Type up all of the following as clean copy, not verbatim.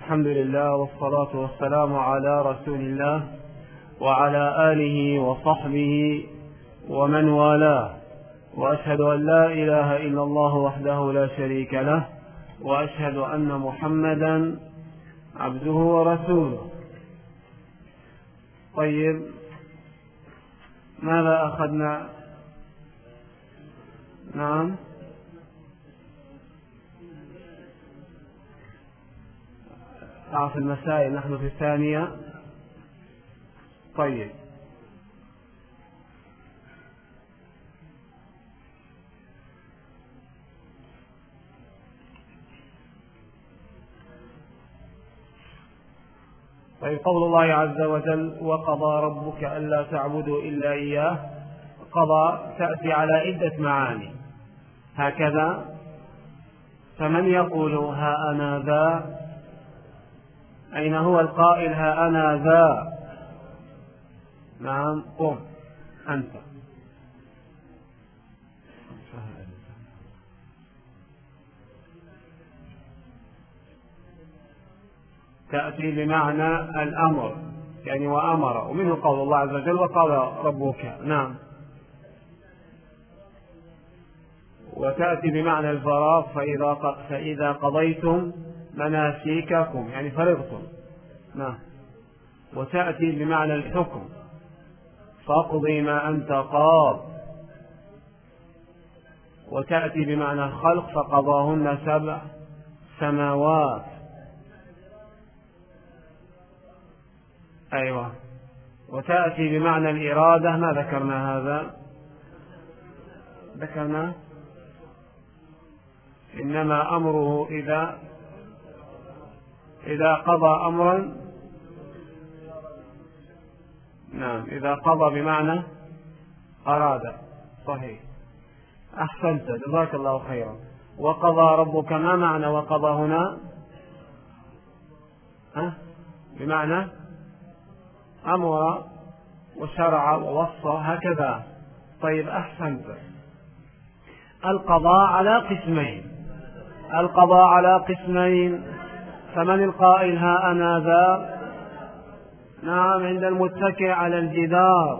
الحمد لله والصلاة والسلام على رسول الله وعلى آله وصحبه ومن والاه، وأشهد أن لا إله إلا الله وحده لا شريك له، وأشهد أن محمدا عبده ورسوله. طيب، ماذا أخذنا؟ نعم، أعرف المسائل، نحن في الثانية. طيب، قول الله عز وجل: وقضى ربك ألا تعبدوا إلا إياه. قضى تأتي على عدة معاني هكذا. فمن يقول ها أنا ذا؟ أين هو القائل ها أنا ذا؟ نعم، قم أنت. تأتي بمعنى الأمر، يعني وأمر، ومنه قول الله عز وجل: وقال ربك. نعم. وتأتي بمعنى الفراغ: فإذا قضيتم مناسككم، يعني فرغتم. نعم. وتأتي بمعنى الحكم: فاقضي ما أنت قاض. وتأتي بمعنى الخلق: فقضاهن 7 سماوات. أيوة. وتأتي بمعنى الإرادة. ما ذكرنا هذا؟ ذكرنا إنما أمره إذا قضى أمرا. نعم، إذا قضى بمعنى أراد. صحيح، أحسنت، جزاك الله خيرا. وقضى ربك، ما معنى وقضى هنا؟ بمعنى أمر وشرع ووصى هكذا. طيب، أحسنت. القضاء على قسمين. فمن القائل ها أنا ذا؟ نعم، عند المتكئ على الجدار.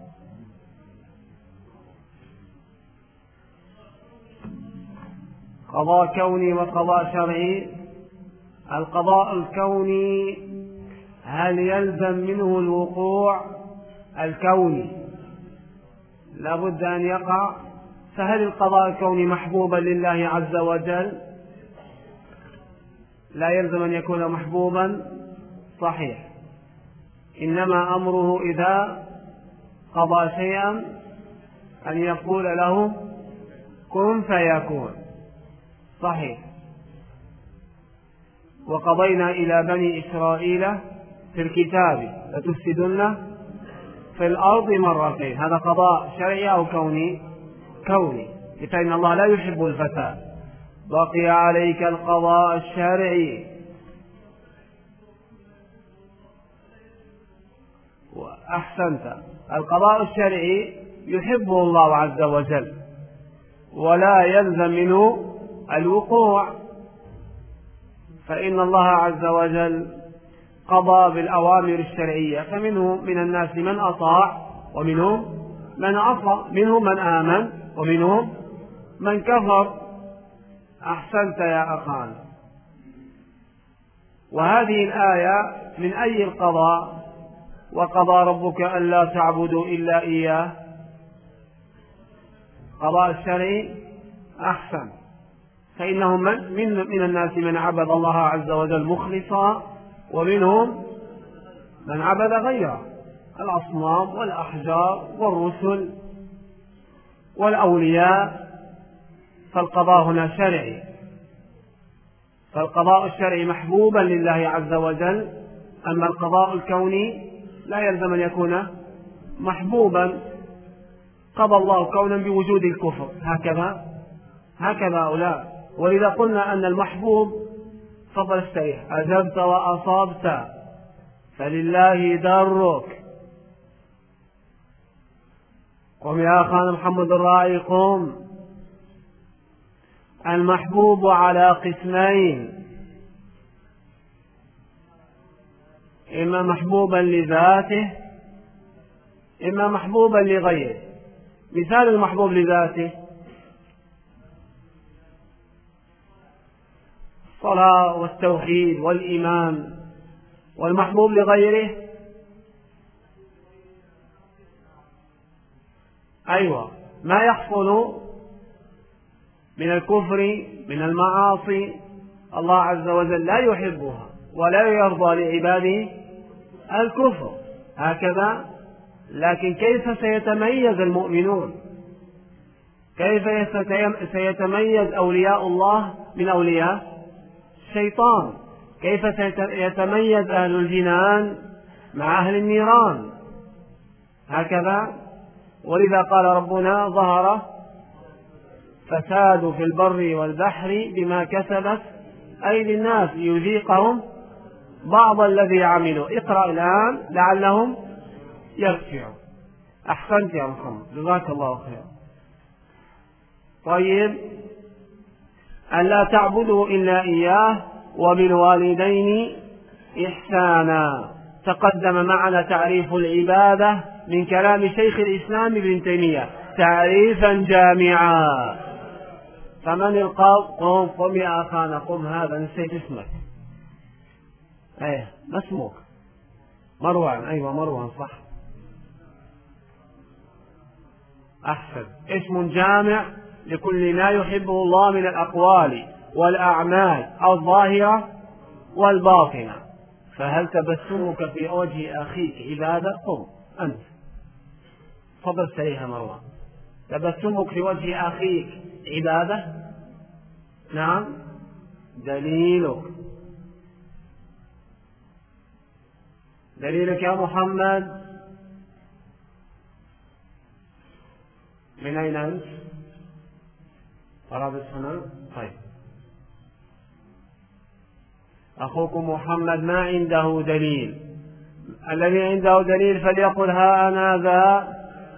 قضاء كوني وقضاء شرعي. القضاء الكوني هل يلزم منه الوقوع الكوني؟ لا بد أن يقع. فهل القضاء الكوني محبوبا لله عز وجل؟ لا يلزم أن يكون محبوبا. صحيح. إنما أمره إذا قضى شيئا أن يقول له كن فيكون. صحيح. وقضينا إلى بني إسرائيل في الكتاب لتفسدن في الأرض مرتين. هذا قضاء شرعي أو كوني؟ كوني، فإن الله لا يحب الفساد. بقي عليك القضاء الشرعي. وأحسنت. القضاء الشرعي يحبه الله عز وجل ولا يلزم منه الوقوع، فإن الله عز وجل قضى بالأوامر الشرعية، فمنه من الناس من أطاع ومنهم من عصى، منهم من آمن ومنهم من كفر. أحسنت يا أخانا. وهذه الآية من أي القضاء؟ وقضى ربك ألا تعبدوا إلا إياه. قضاء الشرعي. أحسن. فإنهم من الناس من عبد الله عز وجل مخلصا، ومنهم من عبد غيره، الأصنام والأحجار والرسل والأولياء. فالقضاء هنا شرعي. فالقضاء الشرعي محبوبا لله عز وجل. أما القضاء الكوني لا يلزم أن يكون محبوبا. قضى الله كونا بوجود الكفر، هكذا هؤلاء. ولذا قلنا أن المحبوب، فضل استريح، أجبت وأصابت فلله درك. قم يا أخانا محمد الراعي، قم. المحبوب على قسمين: إما محبوبا لذاته إما محبوبا لغيره. مثال المحبوب لذاته: الصلاة والتوحيد والإيمان. والمحبوب لغيره أيوة ما يحصل من الكفر من المعاصي الله عز وجل لا يحبها ولا يرضى لعباده الكفر هكذا. لكن كيف سيتميز المؤمنون؟ كيف سيتميز أولياء الله من أولياء الشيطان؟ كيف سيتميز أهل الجنان مع أهل النيران هكذا؟ ولذا قال ربنا: ظهر فساد في البر والبحر بما كسبت أيدي الناس ليذيقهم بعض الذي عملوا. اقرأ الآن لعلهم يرجعون. أحسنت يا محمد، جزاك الله خيرا. طيب، ألا تعبدوا إلا إياه وبالوالدين إحسانا. تقدم معنا تعريف العبادة من كلام شيخ الإسلام ابن تيمية تعريفا جامعا. فمن القوم؟ قم يا أخانا، قم. هذا نسيت اسمك. ما اسمك؟ مروان. أيوة مروان، صح. أحسن. اسم جامع لكل ما يحبه الله من الأقوال والأعمال الظاهرة والباطنة. فهل تبسمك في وجه أخيك عبادة؟ قم أنت، تفضل سريها مروان. تبسمك في وجه أخيك عبادة؟ نعم. دليلك يا محمد. من أين أنت؟ طرابلس هنا. طيب، أخوكم محمد ما عنده دليل. الذي عنده دليل فليقل: ها أنا ذا.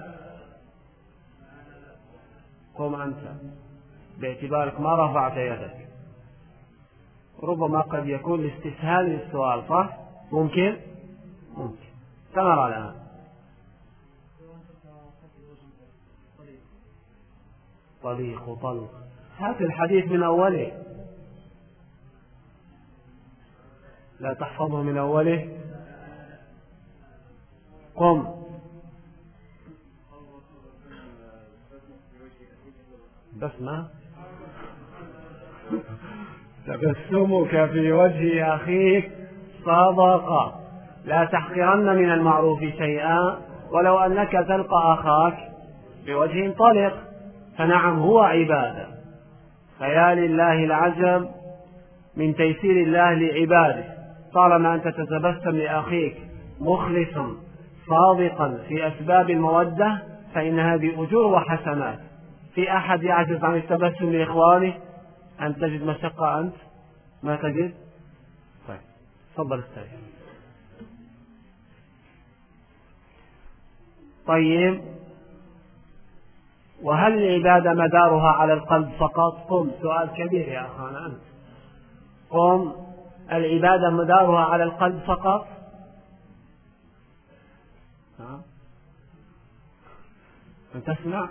قم أنت، باعتبارك ما رفعت يدك. ربما قد يكون الاستسهال للسؤال، صح؟ ممكن. تمر الآن. طلق. هات الحديث من أوله. لا تحفظه من أوله. قم. بس ما تبسمك في وجه أخيك صدقة. لا تحقرن من المعروف شيئا ولو أنك تلقى أخاك بوجه طلق، فنعم هو عبادة. فيا لله العجب من تيسير الله لعباده. طالما أنت تتبسم لأخيك مخلصا صادقا في أسباب المودة فإن هذه أجور وحسنات. في أحد يعجز عن التبسم لإخوانه؟ أن تجد مشقة أنت؟ ما تجد؟ طيب، تفضل استريح. طيب، وهل العبادة مدارها على القلب فقط؟ قم. سؤال كبير يا أخانا أنت. قم. العبادة مدارها على القلب فقط؟ أنت تسمع؟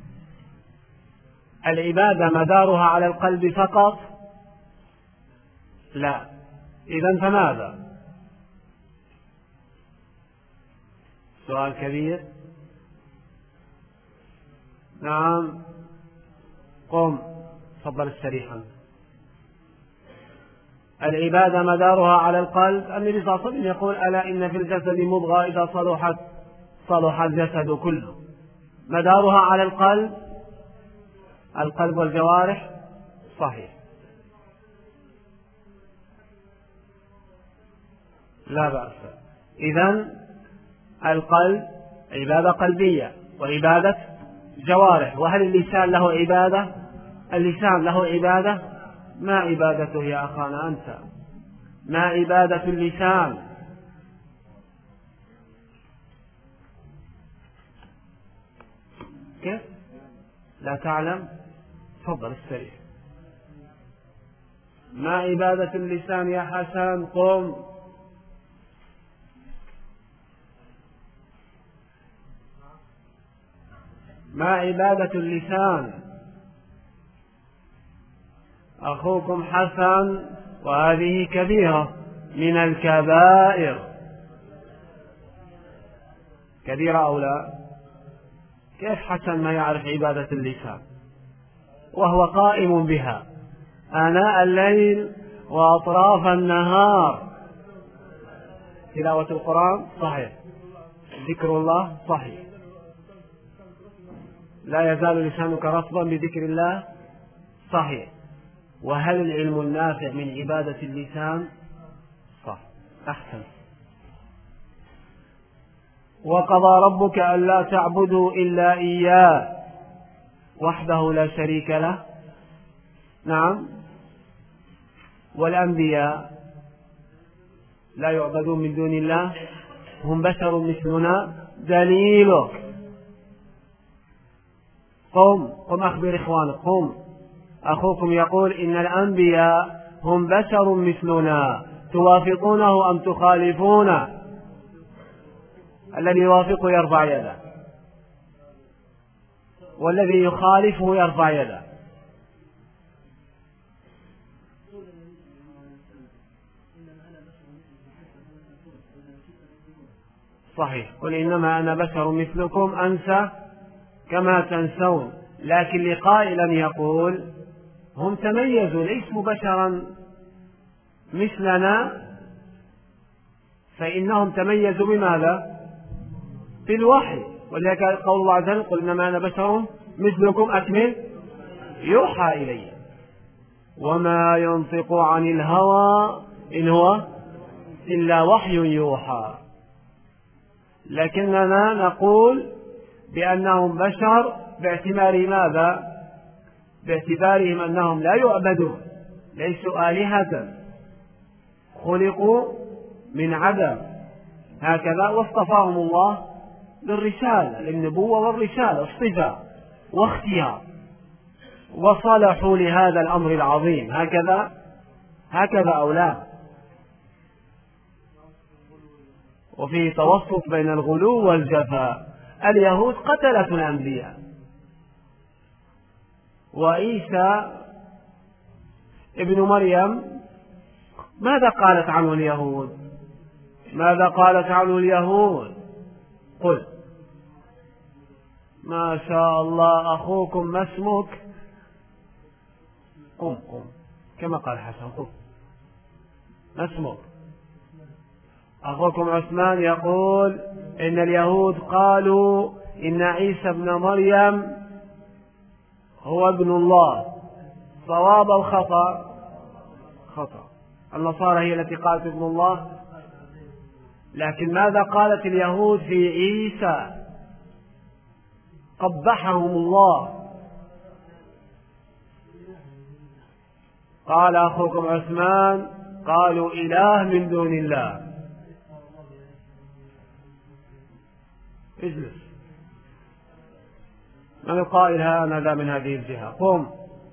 العبادة مدارها على القلب فقط؟ لا. إذن فماذا؟ سؤال كبير. نعم. قم. تفضل استريحا. العبادة مدارها على القلب. النبي صلى الله عليه وسلم يقول: ألا إن في الجسد مضغة إذا صلحت صلح الجسد كله. مدارها على القلب والجوارح. صحيح. لا بأس. إذن القلب عبادة قلبية وعبادة جوارح. وهل اللسان له عبادة؟ اللسان له عبادة. ما عبادته يا أخانا أنت؟ ما عبادة اللسان؟ كيف؟ لا تعلم؟ تفضل استريح. ما عبادة اللسان يا حسن؟ قم. ما عبادة اللسان؟ أخوكم حسن، وهذه كبيرة من الكبائر. كبيرة أو لا؟ كيف حسن ما يعرف عبادة اللسان وهو قائم بها آناء الليل وأطراف النهار؟ تلاوة القرآن صحيح، ذكر الله صحيح، لا يزال لسانك رطبا بذكر الله صحيح. وهل العلم النافع من عبادة اللسان؟ صح، أحسن. وقضى ربك ألا تعبدوا إلا إياه وحده لا شريك له. نعم. والأنبياء لا يعبدون من دون الله، هم بشر مثلنا. دليله قم أخبر إخوانك، قم أخوكم يقول إن الأنبياء هم بشر مثلنا، توافقونه أم تخالفونه؟ الذي يوافق يرفع يده، والذي يخالفه يرفع يده. صحيح، قل إنما أنا بشر مثلكم أنسى كما تنسون. لكن لقائلا يقول هم تميزوا، ليسوا بشرا مثلنا، فإنهم تميزوا بماذا؟ بالوحي. ولذلك قول الله عز وجل قل إنما أنا بشر مثلكم أكمل يوحى إلي وما ينطق عن الهوى إن هو إلا وحي يوحى. لكننا نقول بأنهم بشر باعتبار ماذا؟ باعتبارهم أنهم لا يعبدون، ليسوا آلهة، خلقوا من عدم هكذا، واصطفاهم الله للرسالة، للنبوة والرسالة، اصطفاء واختيار، وصلحوا لهذا الأمر العظيم. هكذا أو لا؟ وفيه توسط بين الغلو والجفاء. اليهود قتلت الأنبياء، وعيسى ابن مريم ماذا قالت عنه اليهود؟ ماذا قالت عنه اليهود؟ قل ما شاء الله. أخوكم ما اسمك؟ قم كما قال حسن، قم. ما اسمك؟ أخوكم عثمان يقول إن اليهود قالوا إن عيسى ابن مريم هو ابن الله. صواب أو خطأ؟ خطأ. النصارى هي التي قالت ابن الله. لكن ماذا قالت اليهود في عيسى؟ قبحهم الله. قال أخوكم عثمان قالوا إله من دون الله. اجلس. من القائل هذا من هذه الجهة؟ قم.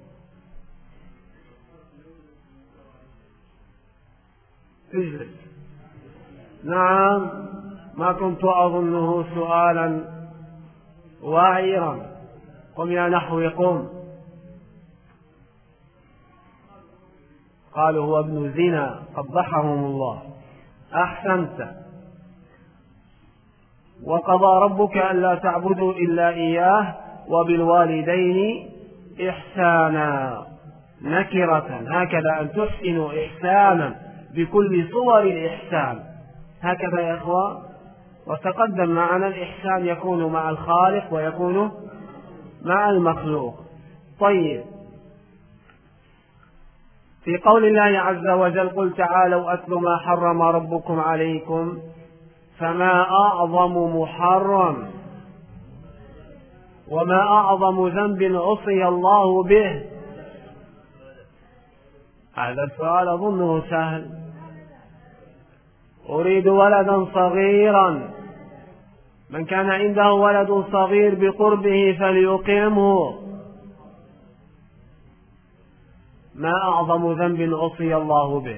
اجلس. نعم، ما كنت أظنه سؤالا واعرا. قم يا نحوي قم. قالوا هو ابن زنا قبحهم الله. أحسنت. وقضى ربك ألا تعبدوا إلا إياه وبالوالدين إحسانا. نكرة، هكذا أن تحسنوا إحسانا بكل صور الإحسان. هكذا يا إخوة. وتقدم معنا الإحسان يكون مع الخالق ويكون مع المخلوق. طيب، في قول الله عز وجل قل تعالوا أتل ما حرم ربكم عليكم، فما أعظم محرم وما أعظم ذنب عصي الله به؟ هذا السؤال أظنه سهل. أريد ولدا صغيرا، من كان عنده ولد صغير بقربه فليقيمه. ما أعظم ذنب عصي الله به؟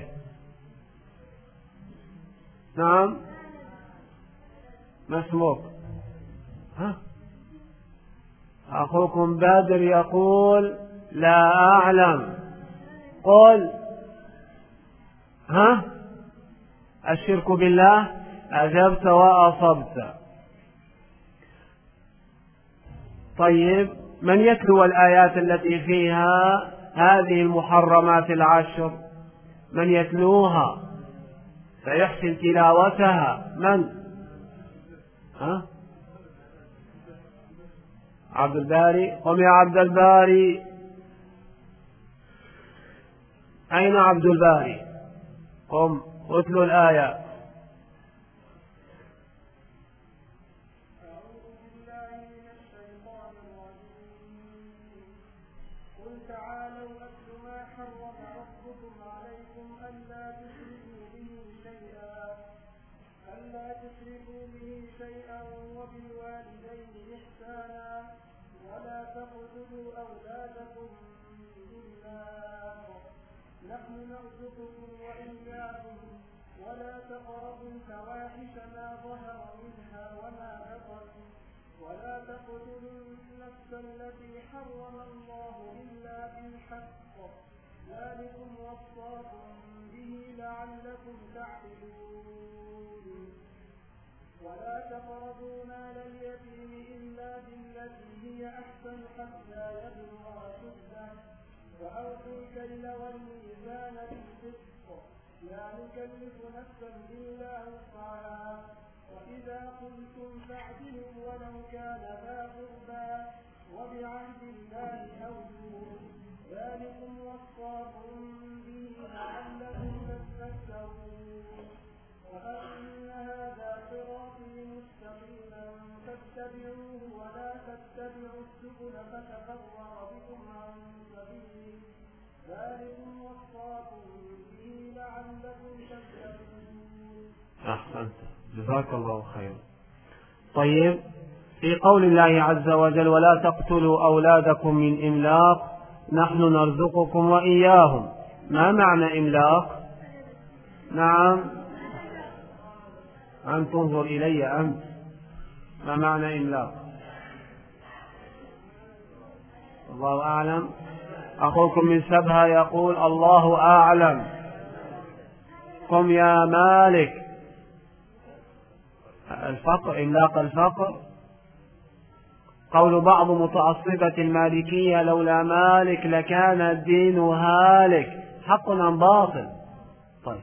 نعم. ما اسمك؟ أخوكم بدر يقول لا أعلم. قل ها الشرك بالله. أجبت وأصبت. طيب من يتلو الآيات التي فيها هذه المحرمات العشر؟ من يتلوها فيحسن تلاوتها؟ من؟ عبد الباري. قم يا عبد الباري. أين عبد الباري؟ قم اتلو الآية. أحسنت، جزاك الله خيرا. طيب في قول الله عز وجل ولا تقتلوا أولادكم من إملاق نحن نرزقكم وإياهم، ما معنى إملاق؟ نعم أنت تنظر إلي أنت، ما معنى إملاق؟ الله أعلم. أخوكم من سبها يقول الله أعلم. قم يا مالك. الفقر، إملاق الفقر. قول بعض متعصبة المالكية لولا مالك لكان الدين هالك، حق أم باطل؟ طيب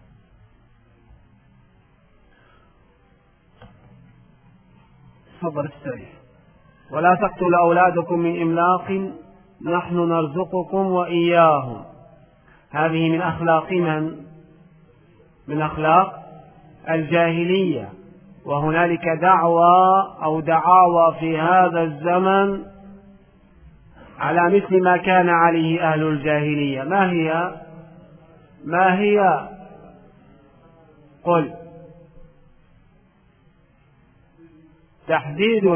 تفضل استريح. ولا تقتلوا أولادكم من إملاق نحن نرزقكم وإياهم، هذه من أخلاق من أخلاق الجاهلية. وهنالك دعوى في هذا الزمن على مثل ما كان عليه أهل الجاهلية. ما هي؟ قل. تحديد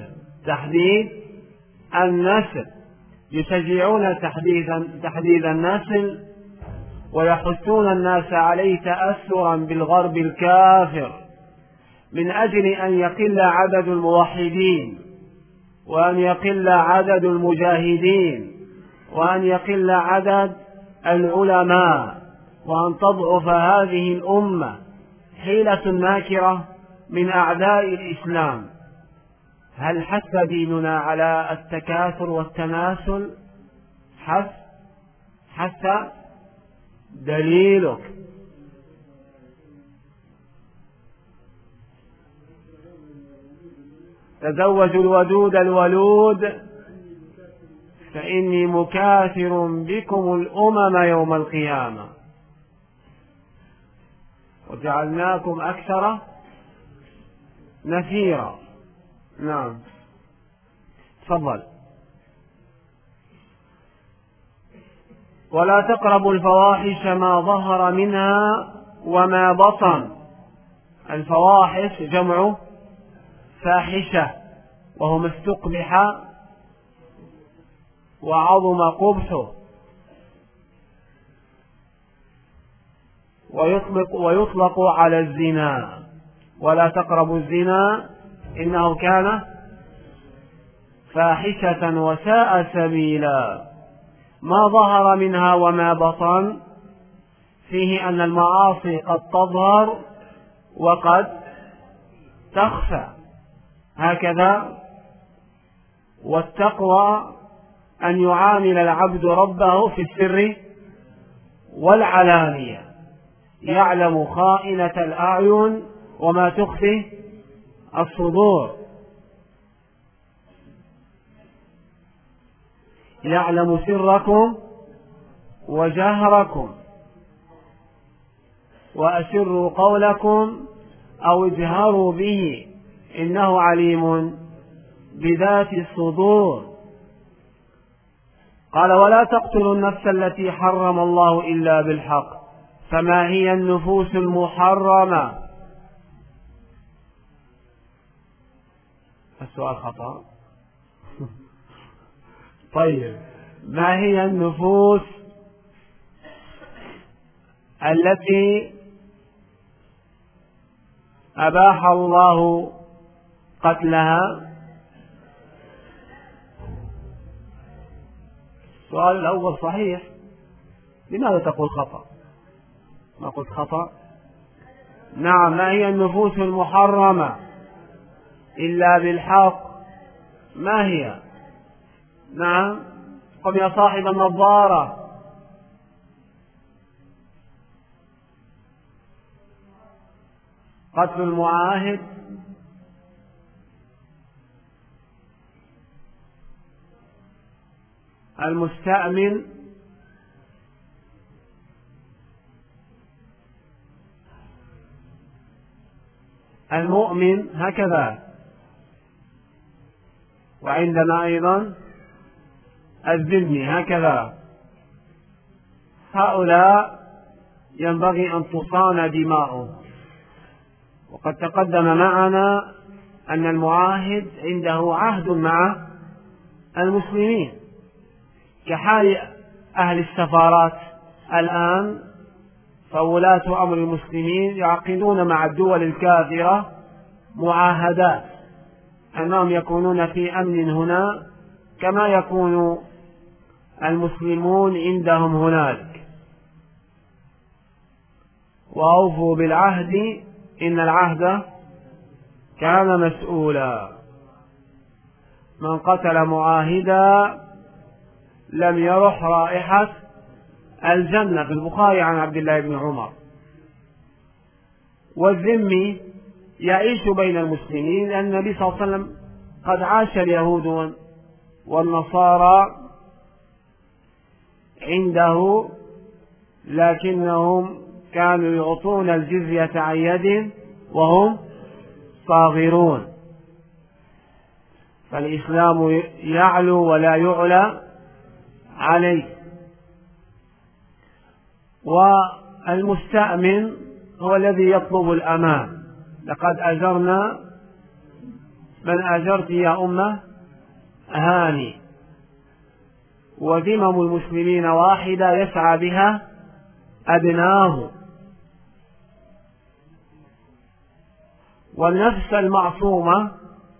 النسل. يشجعون تحديد النسل ويحثون الناس عليه تأثرا بالغرب الكافر من أجل أن يقل عدد الموحدين، وأن يقل عدد المجاهدين، وأن يقل عدد العلماء، وأن تضعف هذه الأمة. حيلة ماكرة من أعداء الإسلام. هل حث ديننا على التكاثر والتناسل؟ حث دليلك. تزوجوا الودود الولود فإني مكاثر بكم الأمم يوم القيامة وجعلناكم أكثر نفيرا. نعم تفضل. ولا تقربوا الفواحش ما ظهر منها وما بطن. الفواحش جمع فاحشة، وهو ما استقبح وعظم قبحه، ويطلق على الزنا. ولا تقربوا الزنا إنه كان فاحشة وساء سبيلا. ما ظهر منها وما بطن، فيه أن المعاصي قد تظهر وقد تخفى هكذا. والتقوى أن يعامل العبد ربه في السر والعلانية، يعلم خائنة الأعين وما تخفي الصدور، يعلم سركم وجهركم، وأسروا قولكم أو اجهروا به إنه عليم بذات الصدور. قال: ولا تقتلوا النفس التي حرم الله إلا بالحق. فما هي النفوس المحرمة؟ السؤال خطأ. طيب، ما هي النفوس التي أباح الله قتلها؟ السؤال الأول صحيح. لماذا تقول خطأ؟ ما قلت خطأ. نعم، ما هي النفوس المحرمة إلا بالحق؟ ما هي؟ نعم، قم يا صاحب النظارة. قتل المعاهد، المستأمن، المؤمن، هكذا. وعندنا أيضا الذمي، هكذا. هؤلاء ينبغي أن تصان دماؤهم. وقد تقدم معنا أن المعاهد عنده عهد مع المسلمين، كحال أهل السفارات الآن، فولاة أمر المسلمين يعقدون مع الدول الكافرة معاهدات أنهم يكونون في أمن هنا كما يكون المسلمون عندهم هنالك. وأوفوا بالعهد إن العهد كان مسؤولا. من قتل معاهدا لم يرح رائحة الجنة، في البخاري عن عبد الله بن عمر. والذمي يعيش بين المسلمين، لأن النبي صلى الله عليه وسلم قد عاش اليهود والنصارى عنده، لكنهم كانوا يعطون الجزية عن يد وهم صاغرون. فالإسلام يعلو ولا يعلى عليه. والمستأمن هو الذي يطلب الأمان. لقد أجرنا من أجرت يا أمة هاني. وذمم المسلمين واحدة يسعى بها أبناه. والنفس المعصومة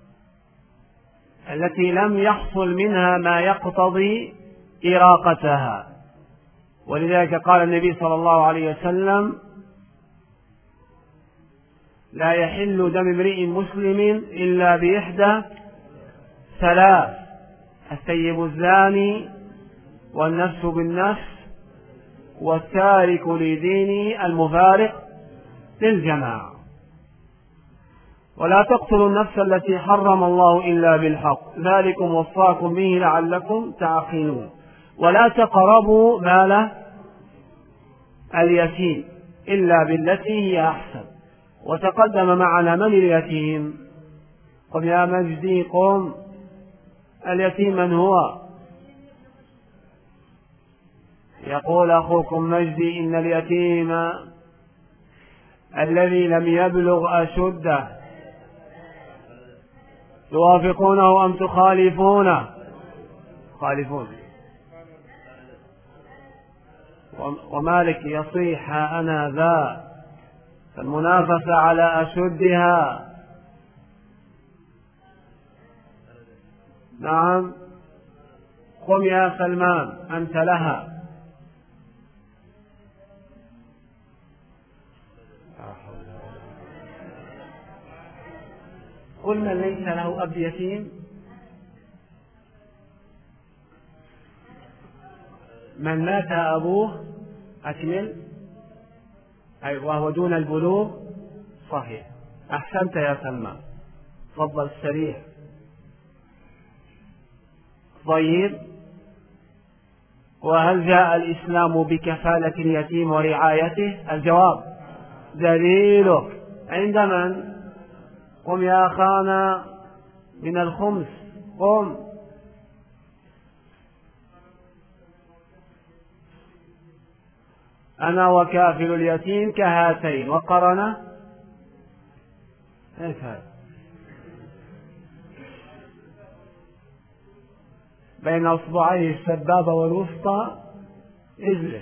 التي لم يحصل منها ما يقتضي إراقتها. ولذلك قال النبي صلى الله عليه وسلم: لا يحل دم امرئ مسلم إلا بإحدى ثلاث: الثيب الزاني، والنفس بالنفس، والتارك لدينه المفارق للجماعة. ولا تقتلوا النفس التي حرم الله إلا بالحق، ذلكم وصاكم به لعلكم تعقلون. ولا تقربوا مال اليتيم إلا بالتي هي أحسن. وتقدم معنا من اليتيم. قم يا مجدي قم. اليتيم من هو؟ يقول أخوكم مجدي: إن اليتيم الذي لم يبلغ أشده. توافقونه أم تخالفونه؟ خالفون. ومالك يصيح أنا ذا، فالمنافسة على أشدها. نعم. قم يا سلمان أنت لها. قل من ليس له أب يتيم، من مات أبوه، أكمل، أي وهو دون البلوغ، صحيح، أحسنت يا سلمان، تفضل السريع. طيب، وهل جاء الإسلام بكفالة اليتيم ورعايته؟ الجواب دليلك عند من؟ قم يا أخانا من الخمس، قم. أنا وكافل اليتيم كهاتين، وقرن ايش هذا؟ بين أصبعيه السبابة والوسطى، اجلس.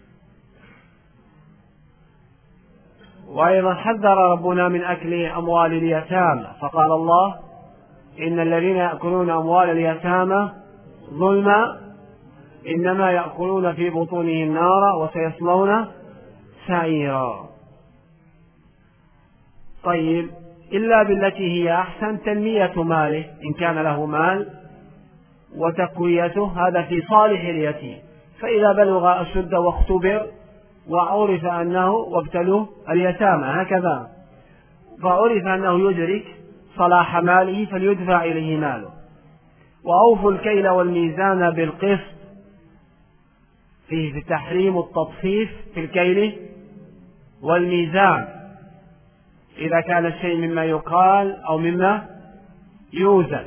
وأيضا حذر ربنا من أكل أموال اليتامى، فقال الله: إن الذين يأكلون أموال اليتامى ظلما إنما يأكلون في بطونهم نارا وسيصلون سعيرا. طيب، إلا بالتي هي أحسن، تنمية ماله إن كان له مال، وتقويته، هذا في صالح اليتيم. فإذا بلغ أشد واختبر وعرف أنه، وابتلوه اليتامى هكذا، فعرف أنه يدرك صلاح ماله فليدفع إليه ماله. وأوفوا الكيل والميزان بالقسط، فيه في تحريم التطفيف في الكيل والميزان إذا كان الشيء مما يقال أو مما يوزن.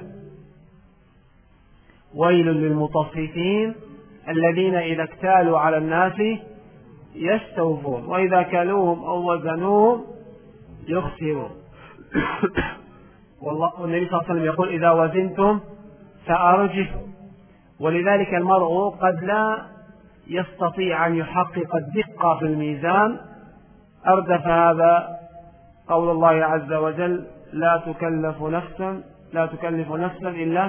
ويل للمطففين الذين إذا اكتالوا على الناس يستوفون وإذا كالوهم أو وزنوهم يخسرون. والنبي صلى الله عليه وسلم يقول: إذا وزنتم فأرجحوا. ولذلك المرء قد لا يستطيع أن يحقق الدقة في الميزان، أردف هذا قول الله عز وجل: لا تكلف نفسا إلا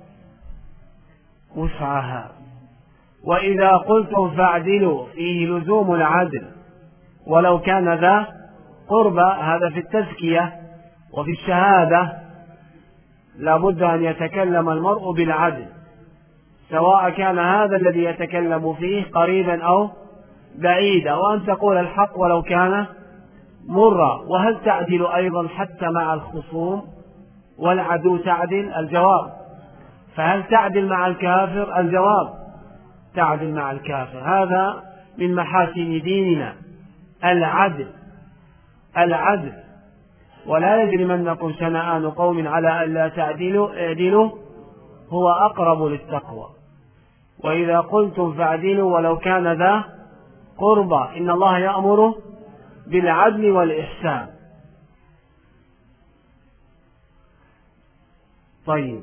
وسعها. وإذا قلتم فاعدلوا، فيه لزوم العدل ولو كان ذا قربى، هذا في التزكية. وفي الشهادة لابد أن يتكلم المرء بالعدل، سواء كان هذا الذي يتكلم فيه قريبا أو بعيدا، وأن تقول الحق ولو كان مرا. وهل تعدل أيضا حتى مع الخصوم والعدو تعدل؟ الجواب. فهل تعدل مع الكافر؟ الجواب تعدل مع الكافر. هذا من محاسن ديننا، العدل. ولا يجرمنكم شنآن قوم على ألا تعدلوا، اعدلوا هو أقرب للتقوى. وإذا قلتم فاعدلوا ولو كان ذا قربى، إن الله يأمر بالعدل والإحسان. طيب،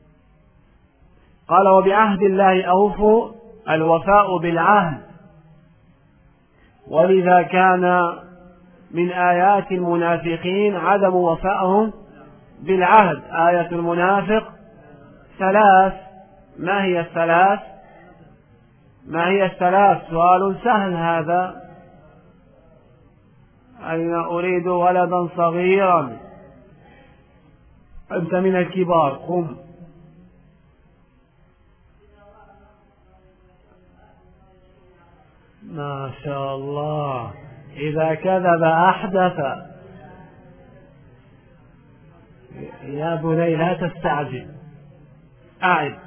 قال: وبعهد الله أوفوا، الوفاء بالعهد. ولذا كان من آيات المنافقين عدم وفائهم بالعهد. آية المنافق 3. ما هي الثلاث؟ سؤال سهل هذا. أين أريد ولدا صغيرا، أنت من الكبار، قم. ما شاء الله، إذا كذب أحدث. يا بني لا تستعجل، أعد.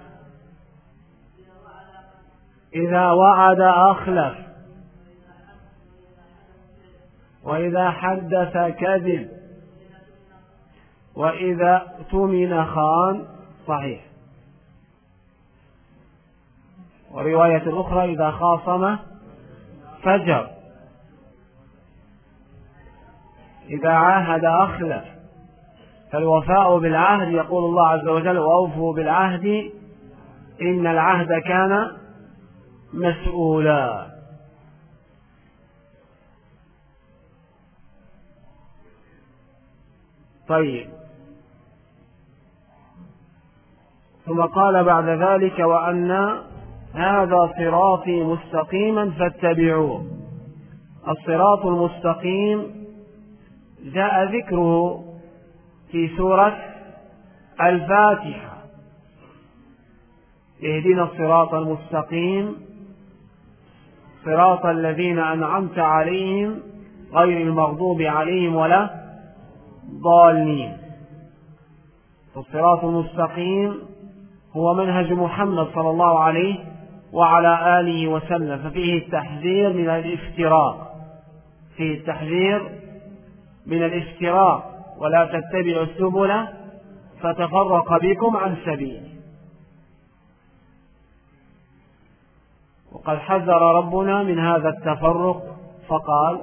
إذا وعد أخلف، وإذا حدث كذب، وإذا اؤتمن خان، صحيح. ورواية أخرى: إذا خاصم فجر، إذا عاهد أخلف. فالوفاء بالعهد، يقول الله عز وجل: وأوفوا بالعهد إن العهد كان مسؤولا. طيب، ثم قال بعد ذلك وأن هذا صراطي مستقيما فاتبعوه. الصراط المستقيم جاء ذكره في سورة الفاتحة: اهدنا الصراط المستقيم صراط الذين أنعمت عليهم غير المغضوب عليهم ولا ضالين. الصراط المستقيم هو منهج محمد صلى الله عليه وعلى آله وسلم، ففيه التحذير من الافتراق، فيه التحذير من الافتراق: ولا تتبعوا السبل فتفرق بكم عن سبيله. وقد حذر ربنا من هذا التفرق فقال: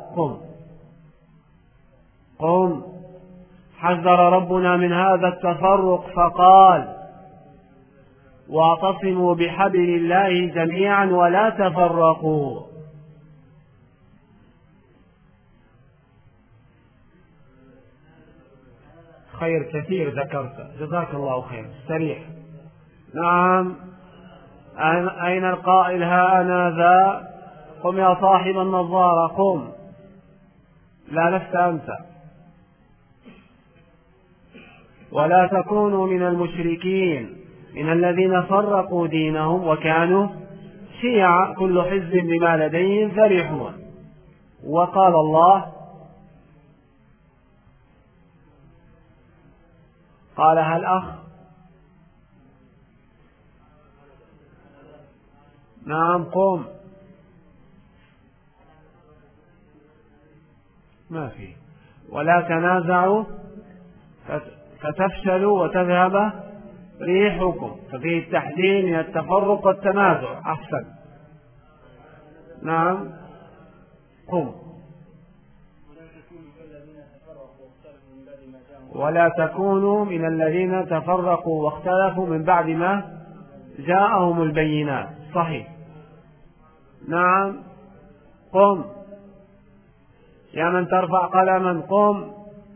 قم. حذر ربنا من هذا التفرق فقال: واعتصموا بحبل الله جميعا ولا تفرقوا. خير كثير ذكرت، جزاك الله خير. سريع. نعم. أين القائل؟ ها أنا ذا. قم يا صاحب النظارة، قم. لا لست أنت. ولا تكونوا من المشركين من الذين فرقوا دينهم وكانوا شيعا كل حزب بما لديهم فرحون. وقال الله: قال هل أخ؟ نعم. قم. ما في. ولا تنازعوا فتفشلوا وتذهب ريحكم، ففيه التحذير من التفرق والتنازع. أحسن. نعم. قم. ولا تكونوا من الذين تفرقوا واختلفوا من بعد ما جاءهم البينات. صحيح. نعم. قم يا من ترفع قلما، قم.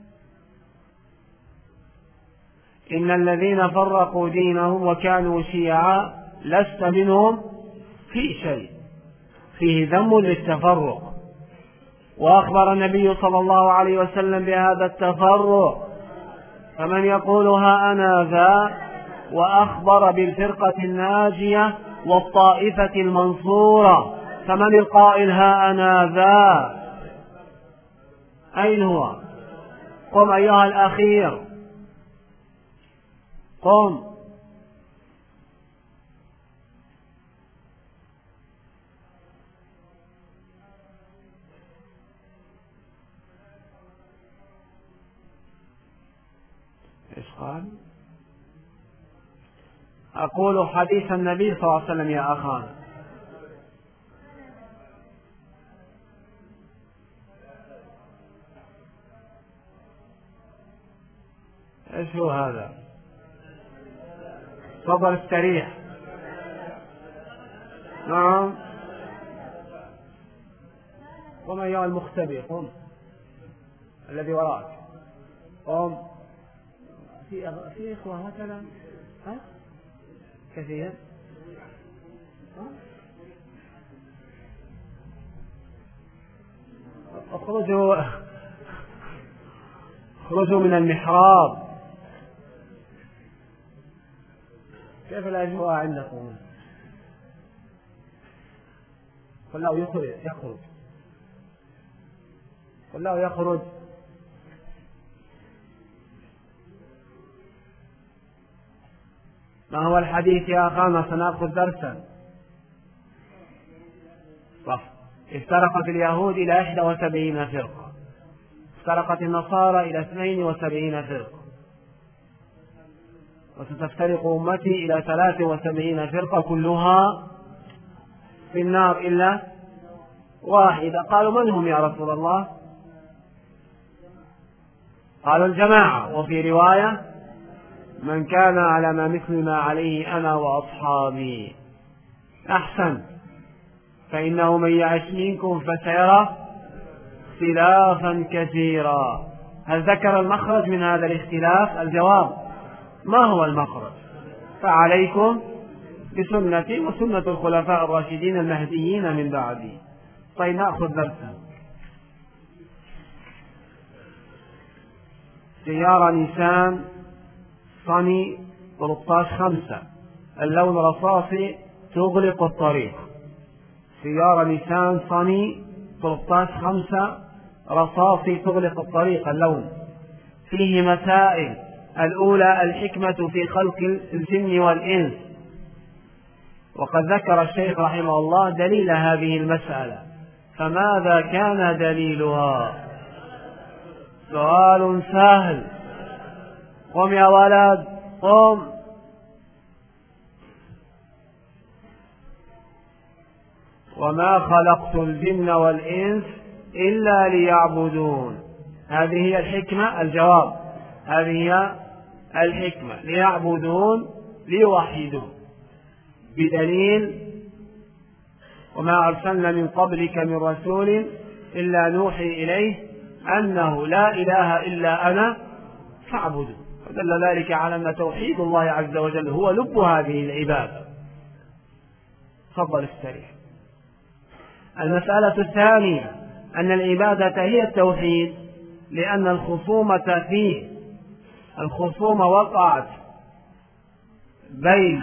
إن الذين فرقوا دينهم وكانوا شيعا لست منهم في شيء، فيه ذم للتفرق. وأخبر النبي صلى الله عليه وسلم بهذا التفرق: فمن يقول ها أنا ذا، وأخبر بالفرقة الناجية والطائفة المنصورة. فمن القائل ها أنا ذا؟ أين هو؟ قم أيها الأخير، قم. إيش قال؟ أقول حديث النبي صلى الله عليه وسلم يا أخانا. إيش هو هذا؟ تفضل استريح. نعم. قم أيها المختبئ، قم. الذي وراك، قم. في إخوة هكذا كثير. اخرجوا من المحراب. كيف الأجواء عندكم؟ قل له يخرج. قل له يخرج. ما هو الحديث يا أخانا؟ سنأخذ درسا. صح. افترقت اليهود إلى 71 فرقة، افترقت النصارى إلى 72 فرقة، وستفترق أمتي إلى 73 فرقة كلها في النار إلا واحدة. قالوا من هم يا رسول الله؟ قالوا الجماعة. وفي رواية: من كان على ما مثل ما عليه أنا وأصحابي. أحسن. فإنه من يعش منكم فسيرى اختلافا كثيرا. هل ذكر المخرج من هذا الاختلاف؟ الجواب: ما هو المخرج؟ فعليكم بسنتي وسنة الخلفاء الراشدين المهديين من بعدي. طيب نأخذ درسا. سيارة نيسان صني 13/5 اللون رصاصي تغلق الطريق. سيارة نيسان صني 13/5 رصاصي تغلق الطريق اللون. فيه مسائل. الأولى الحكمة في خلق الجن والإنس، وقد ذكر الشيخ رحمه الله دليل هذه المسألة، فماذا كان دليلها؟ سؤال سهل. قم يا ولد قم. وما خلقت الجن والإنس إلا ليعبدون. هذه هي الحكمة. الجواب هذه هي الحكمة، ليعبدون ليوحدون، بدليل وما أرسلنا من قبلك من رسول إلا نوحي إليه أنه لا إله إلا أنا فاعبدوا. فدل ذلك على أن توحيد الله عز وجل هو لب هذه العبادة. تفضل استريح. المسألة الثانية أن العبادة هي التوحيد، لأن الخصومة فيه، الخصومة وقعت بين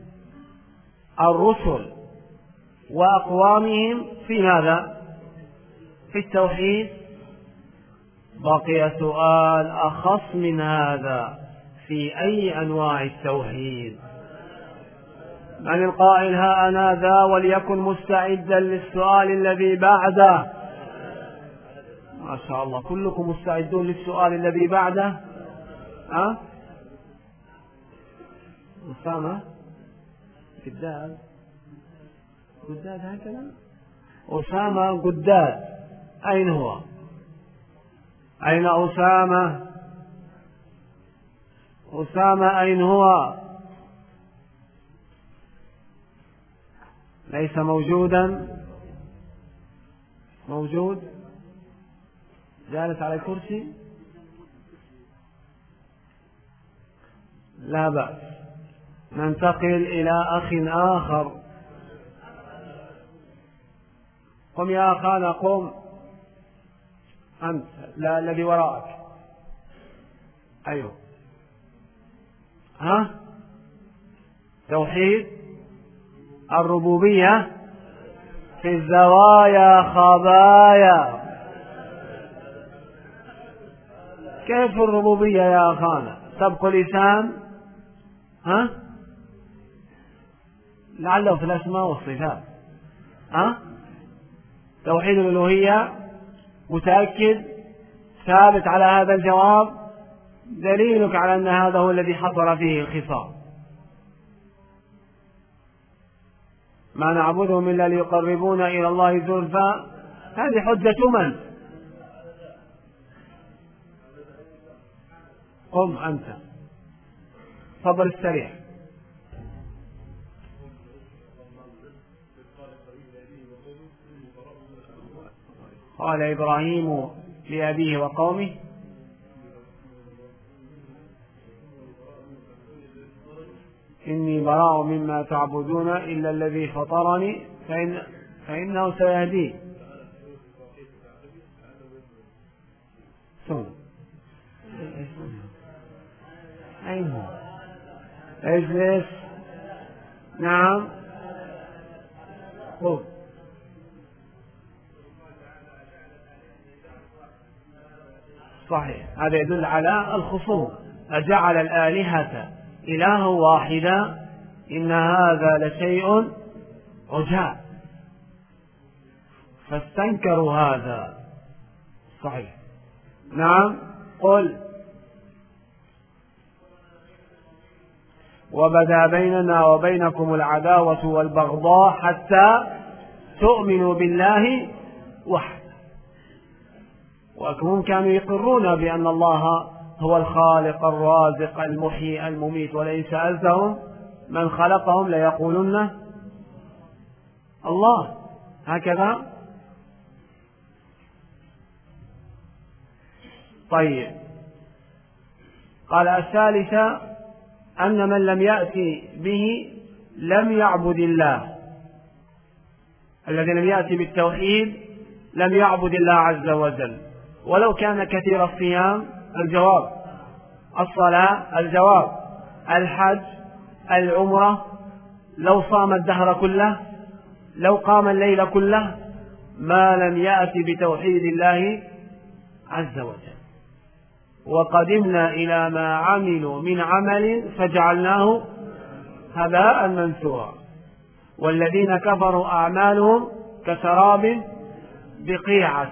الرسل وأقوامهم في ماذا؟ في التوحيد. بقي سؤال أخص من هذا: في أي أنواع التوحيد؟ من القائل ها أنا ذا وليكن مستعدا للسؤال الذي بعده؟ ما شاء الله كلكم مستعدون للسؤال الذي بعده. أسامة قداد هكذا. أسامة قداد أين هو؟ أين أسامة؟ أسامة أين هو؟ ليس موجودا. موجود جالس على الكرسي. لا بأس، ننتقل إلى أخ آخر. قم يا أخانا قم. أنت لا الذي وراءك. أيوه. توحيد الربوبية في الزوايا خبايا. كيف الربوبية يا أخانا؟ سبق لسان. لعله في الأسماء والصفات. توحيد الألوهية متأكد ثابت على هذا الجواب؟ دليلك على أن هذا هو الذي حصل فيه الخصام. ما نعبدهم إلا ليقربونا إلى الله زلفى. هذه حجة من؟ قم أنت. تفضل استريح. قال إبراهيم لأبيه وقومه إني براء مما تعبدون إلا الذي فطرني فإنه سيهدين. أين هو؟ اجلس. نعم قل. صحيح، هذا يدل على الخصوم. أجعل الآلهة إله واحدا إن هذا لشيء عجاب، فاستنكروا هذا. صحيح. نعم قل. وبدا بيننا وبينكم العداوة والبغضاء حتى تؤمنوا بالله وحده. وهم كانوا يقرون بأن الله هو الخالق الرازق المحيي المميت، ولئن سألتهم من خلقهم ليقولن الله. هكذا. طيب. قال الثالثة أن من لم يأتي به لم يعبد الله. الذي لم يأتي بالتوحيد لم يعبد الله عز وجل، ولو كان كثير الصيام الجواب، الصلاة الجواب، الحج، العمرة، لو صام الدهر كله، لو قام الليل كله، ما لم يأتي بتوحيد الله عز وجل. وقدمنا إلى ما عملوا من عمل فجعلناه هباء منثورا. والذين كفروا أعمالهم كسراب بقيعة.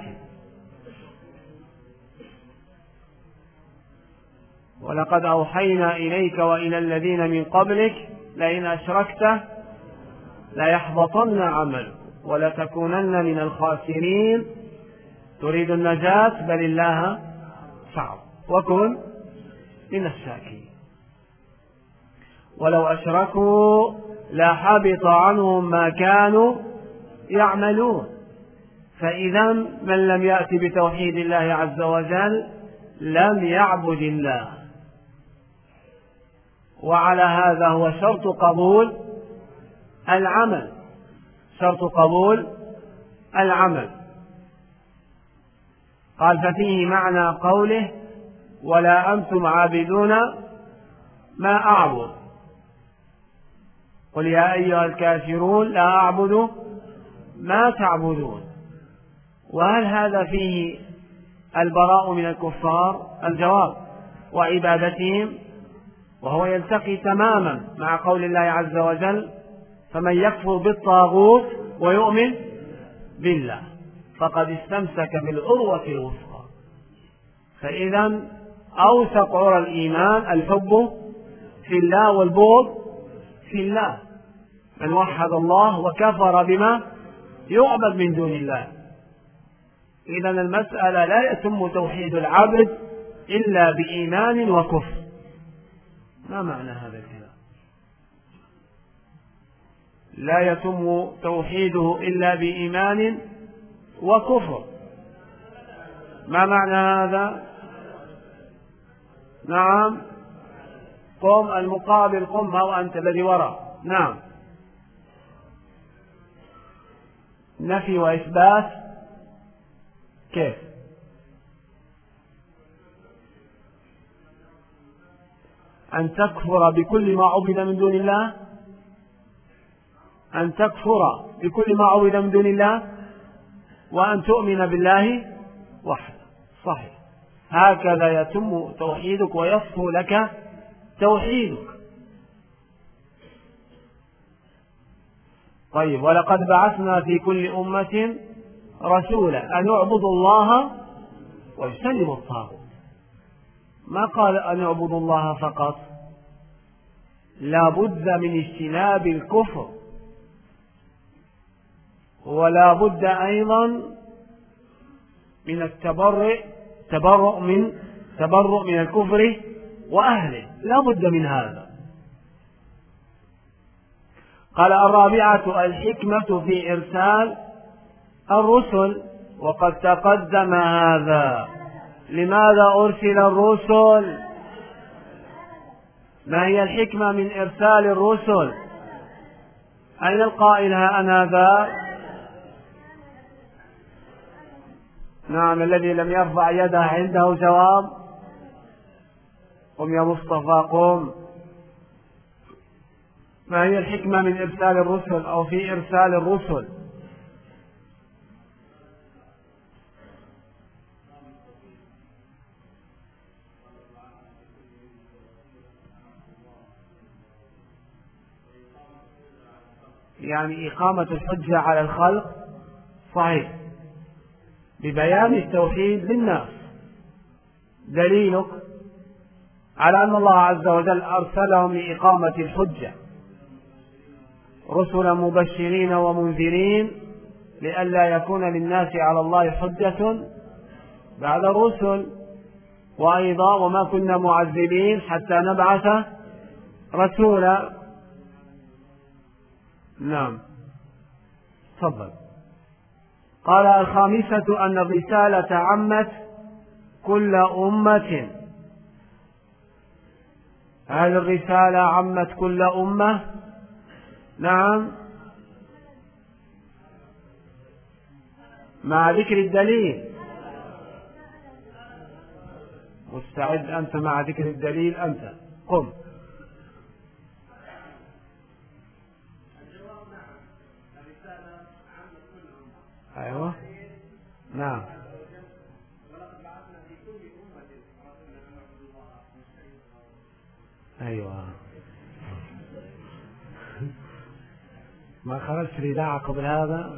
ولقد أوحينا إليك وإلى الذين من قبلك لئن أشركت ليحبطن عملك ولتكونن من الخاسرين. تريد النجاة بل الله فاعبد وكن من الشاكرين. ولو أشركوا لحبط عنهم ما كانوا يعملون. فإذا من لم يأت بتوحيد الله عز وجل لم يعبد الله. وعلى هذا هو شرط قبول العمل، شرط قبول العمل. قال ففيه معنى قوله ولا أنتم عابدون ما أعبد. قل يا أيها الكافرون لا أعبد ما تعبدون. وهل هذا فيه البراء من الكفار؟ الجواب وعبادتهم، وهو يلتقي تماما مع قول الله عز وجل فمن يكفر بالطاغوت ويؤمن بالله فقد استمسك بالعروة الوثقى. فإذا أوثق عرى الإيمان الحب في الله والبغض في الله. من وحد الله وكفر بما يعبد من دون الله. إذا المسألة لا يتم توحيد العبد إلا بإيمان وكفر. ما معنى هذا الكلام؟ لا يتم توحيده إلا بإيمان وكفر. ما معنى هذا؟ نعم قم المقابل، قم أو أنت الذي وراء. نعم نفي وإثبات كيف؟ أن تكفر بكل ما عبد من دون الله، أن تكفر بكل ما عبد من دون الله وأن تؤمن بالله وحده. صحيح، هكذا يتم توحيدك ويصفو لك توحيدك. طيب ولقد بعثنا في كل أمة رسولا أن اعبدوا الله واجتنبوا الطاغوت. ما قال أن اعبدوا الله فقط، لا بد من اجتناب الكفر، ولا بد أيضا من التبرؤ من الكفر وأهله، لا بد من هذا. قال الرابعة الحكمة في إرسال الرسل، وقد تقدم هذا. لماذا أرسل الرسل؟ ما هي الحكمة من إرسال الرسل؟ أين القائل ها أنا ذا؟ نعم الذي لم يرفع يده عنده جواب. قم يا مصطفى قم. ما هي الحكمة من إرسال الرسل أو في إرسال الرسل؟ يعني إقامة الحجة على الخلق. صحيح، ببيان التوحيد للناس. دليلك على أن الله عز وجل أرسلهم لإقامة الحجة، رسلا مبشرين ومنذرين لئلا يكون للناس على الله حجة بعد الرسل. وأيضا وما كنا معذبين حتى نبعث رسولا. نعم تفضل. قال الخامسة أن الرسالة عمت كل أمة. هل الرسالة عمت كل أمة؟ نعم، مع ذكر الدليل. مستعد أنت مع ذكر الدليل؟ أنت قم. أيوة، نعم. أيوة، ما خرجت رداء قبل هذا.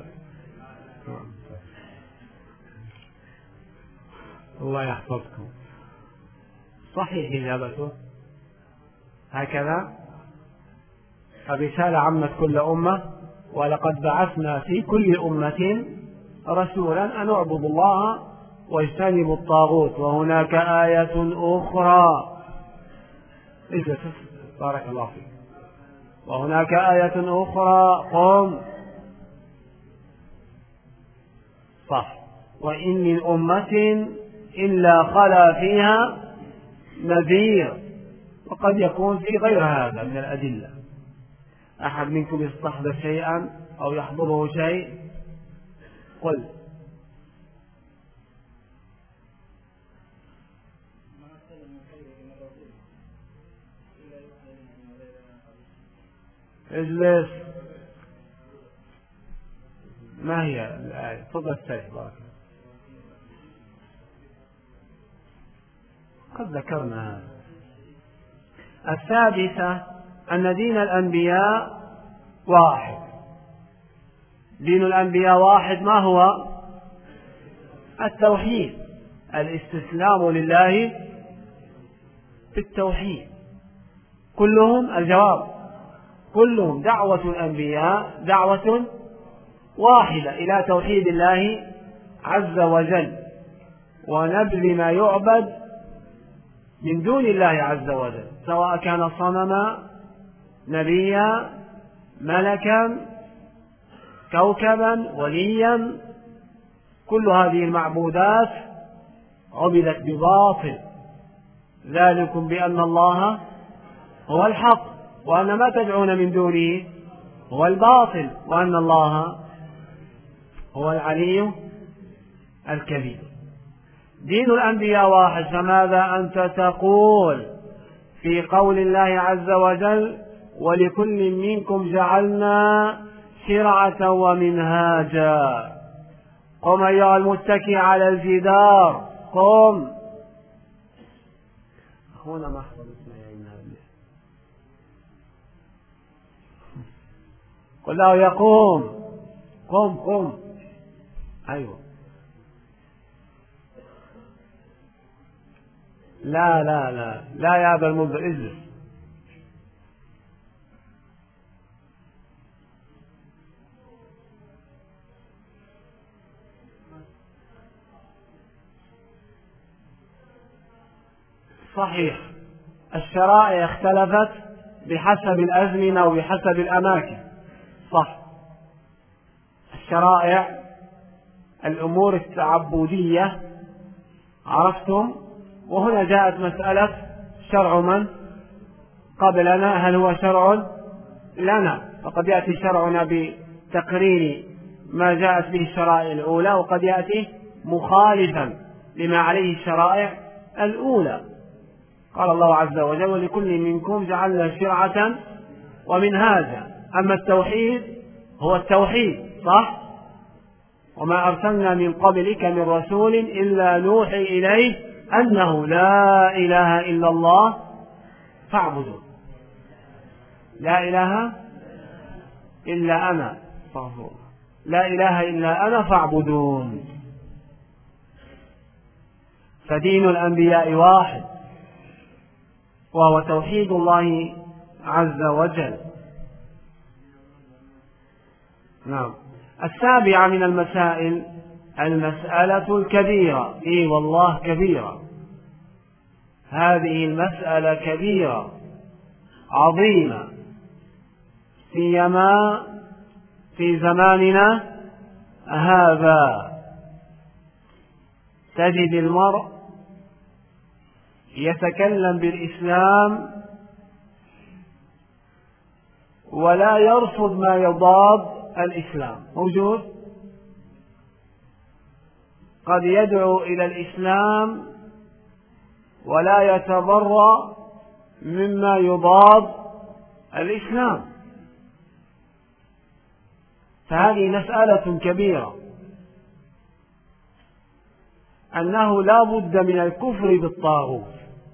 الله يحفظكم. صحيح إجابته هكذا. الرسالة عمت كل أمة، ولقد بعثنا في كل أمة رسولا أن اعبدوا الله واجتنبوا الطاغوت. وهناك آية أخرى، اجلس بارك الله فيك. وهناك آية أخرى، قم. صح. وإن من أمة إلا خلا فيها نذير. وقد يكون في غير هذا من الأدلة. أحد منكم يستحضر شيئا أو يحضره شيء؟ قل. اجلس. ما هي الآية؟ تفضل استريح بارك. قد ذكرنا هذا. السادسة أن دين الأنبياء واحد. دين الأنبياء واحد. ما هو؟ التوحيد، الاستسلام لله بالتوحيد. كلهم، الجواب كلهم، دعوة الأنبياء دعوة واحدة إلى توحيد الله عز وجل ونبذ ما يعبد من دون الله عز وجل، سواء كان صنما، نبيا، ملكا، كوكبا، وليا. كل هذه المعبودات عبدت بباطل. ذلكم بأن الله هو الحق وأن ما تدعون من دونه هو الباطل وأن الله هو العلي الكبير. دين الأنبياء واحد. فماذا أنت تقول في قول الله عز وجل: ولكل منكم جعلنا شرعة ومنهاجا؟ قم أيها المتكي على الجدار، قم. أخونا محفظ قل له يقوم. قم قم. أيوة. لا لا لا لا يا أبا المنذر، اجلس. صحيح، الشرائع اختلفت بحسب الأزمنة وبحسب الأماكن. صح، الشرائع الأمور التعبدية عرفتم. وهنا جاءت مسألة شرع من قبلنا، هل هو شرع لنا؟ فقد يأتي شرعنا بتقرير ما جاءت به الشرائع الأولى، وقد يأتي مخالفا لما عليه الشرائع الأولى. قال الله عز وجل: ولكل منكم جعلنا شرعة ومنهاجا. أما التوحيد هو التوحيد، صح؟ وما أرسلنا من قبلك من رسول إلا نوحي إليه أنه لا إله إلا الله فاعبدوا. لا إله إلا أنا، لا إله إلا أنا فاعبدون. فدين الأنبياء واحد، وهو توحيد الله عز وجل. نعم. السابعة من المسائل المسألة الكبيرة. إي والله كبيرة، هذه المسألة كبيرة عظيمة، سيما في زماننا هذا. تجد المرء يتكلم بالإسلام ولا يرفض ما يضاد الإسلام. موجود؟ قد يدعو إلى الإسلام ولا يتبرأ مما يضاد الإسلام. فهذه مسألة كبيرة، أنه لا بد من الكفر بالطاغوت.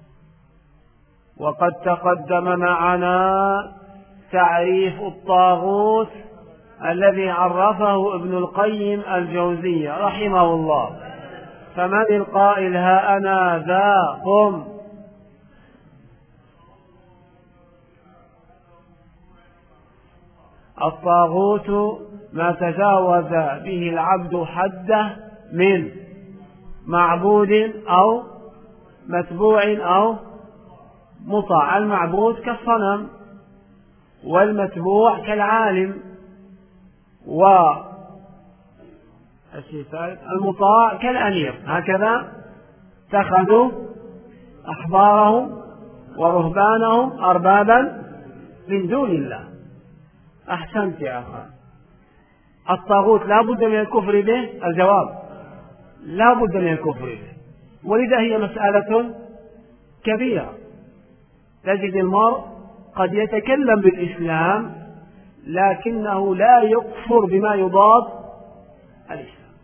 وقد تقدم معنا تعريف الطاغوت الذي عرفه ابن القيم الجوزية رحمه الله. فمن القائل ها أنا ذا قم؟ الطاغوت ما تجاوز به العبد حده من معبود أو متبوع أو مطاع. المعبود كالصنم، والمتبوع كالعالم، والمطاع كالأمير. هكذا اتخذوا أحبارهم ورهبانهم أربابا من دون الله. أحسنت يا أخي. الطاغوت لا بد من الكفر به؟ الجواب لا بد من الكفر به. ولذا هي مسألة كبيرة. تجد المرء قد يتكلم بالإسلام لكنه لا يكفر بما يضاد الإسلام.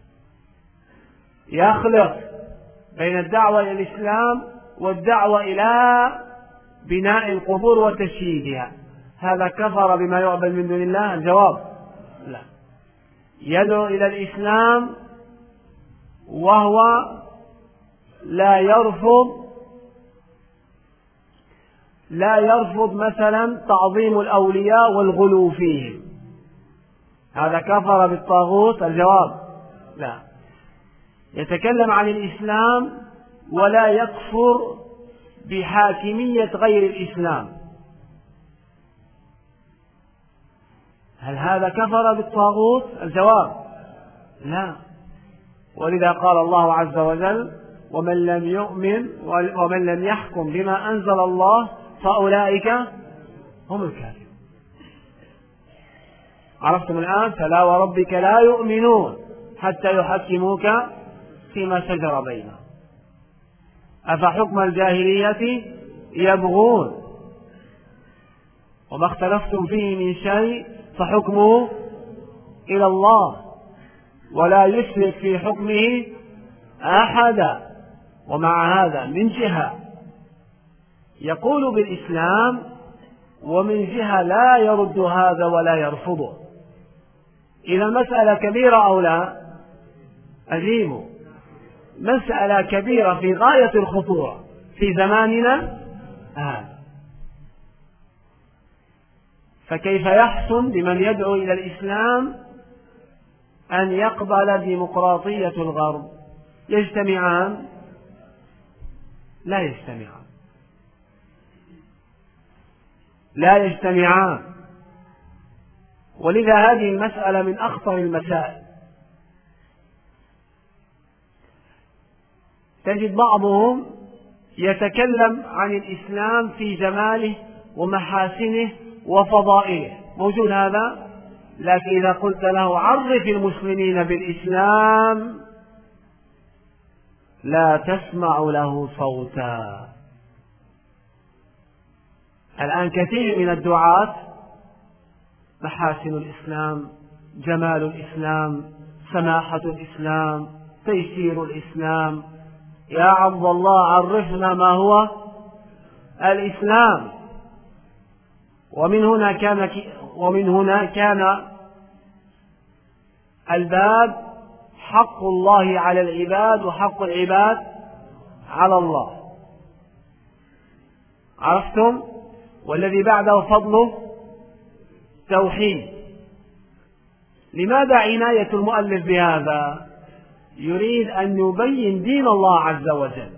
يخلط بين الدعوة إلى الإسلام والدعوة إلى بناء القبور وتشييدها. هذا كفر بما يعبد من دون الله؟ الجواب لا. يدعو إلى الإسلام وهو لا يرفض مثلا تعظيم الأولياء والغلو فيهم. هذا كفر بالطاغوت؟ الجواب لا. يتكلم عن الإسلام ولا يكفر بحاكمية غير الإسلام. هل هذا كفر بالطاغوت؟ الجواب لا. ولذا قال الله عز وجل ومن لم يؤمن ومن لم يحكم بما أنزل الله فأولئك هم الكافرون. عرفتم الآن؟ فلا وربك لا يؤمنون حتى يحكموك فيما شجر بينهم أفحكم الجاهلية يبغون وما اختلفتم فيه من شيء فحكمه إلى الله ولا يشرك في حكمه أحدا. ومع هذا من جهة يقول بالإسلام ومن جهة لا يرد هذا ولا يرفضه. إذا مسألة كبيرة أو لا؟ أجيبوا. مسألة كبيرة في غاية الخطورة في زماننا هذا. فكيف يحسن لمن يدعو إلى الإسلام أن يقبل ديمقراطية الغرب؟ يجتمعان؟ لا يجتمعان، لا يجتمعان. ولذا هذه المسألة من أخطر المسائل. تجد بعضهم يتكلم عن الإسلام في جماله ومحاسنه وفضائله، موجود هذا، لكن إذا قلت له عرف المسلمين بالإسلام لا تسمع له صوتا. الآن كثير من الدعاة محاسن الإسلام، جمال الإسلام، سماحة الإسلام، تيسير الإسلام. يا عبد الله عرفنا ما هو الإسلام. ومن هنا كان الباب حق الله على العباد وحق العباد على الله. عرفتم؟ والذي بعده فضله توحيد. لماذا عناية المؤلف بهذا؟ يريد أن يبين دين الله عز وجل.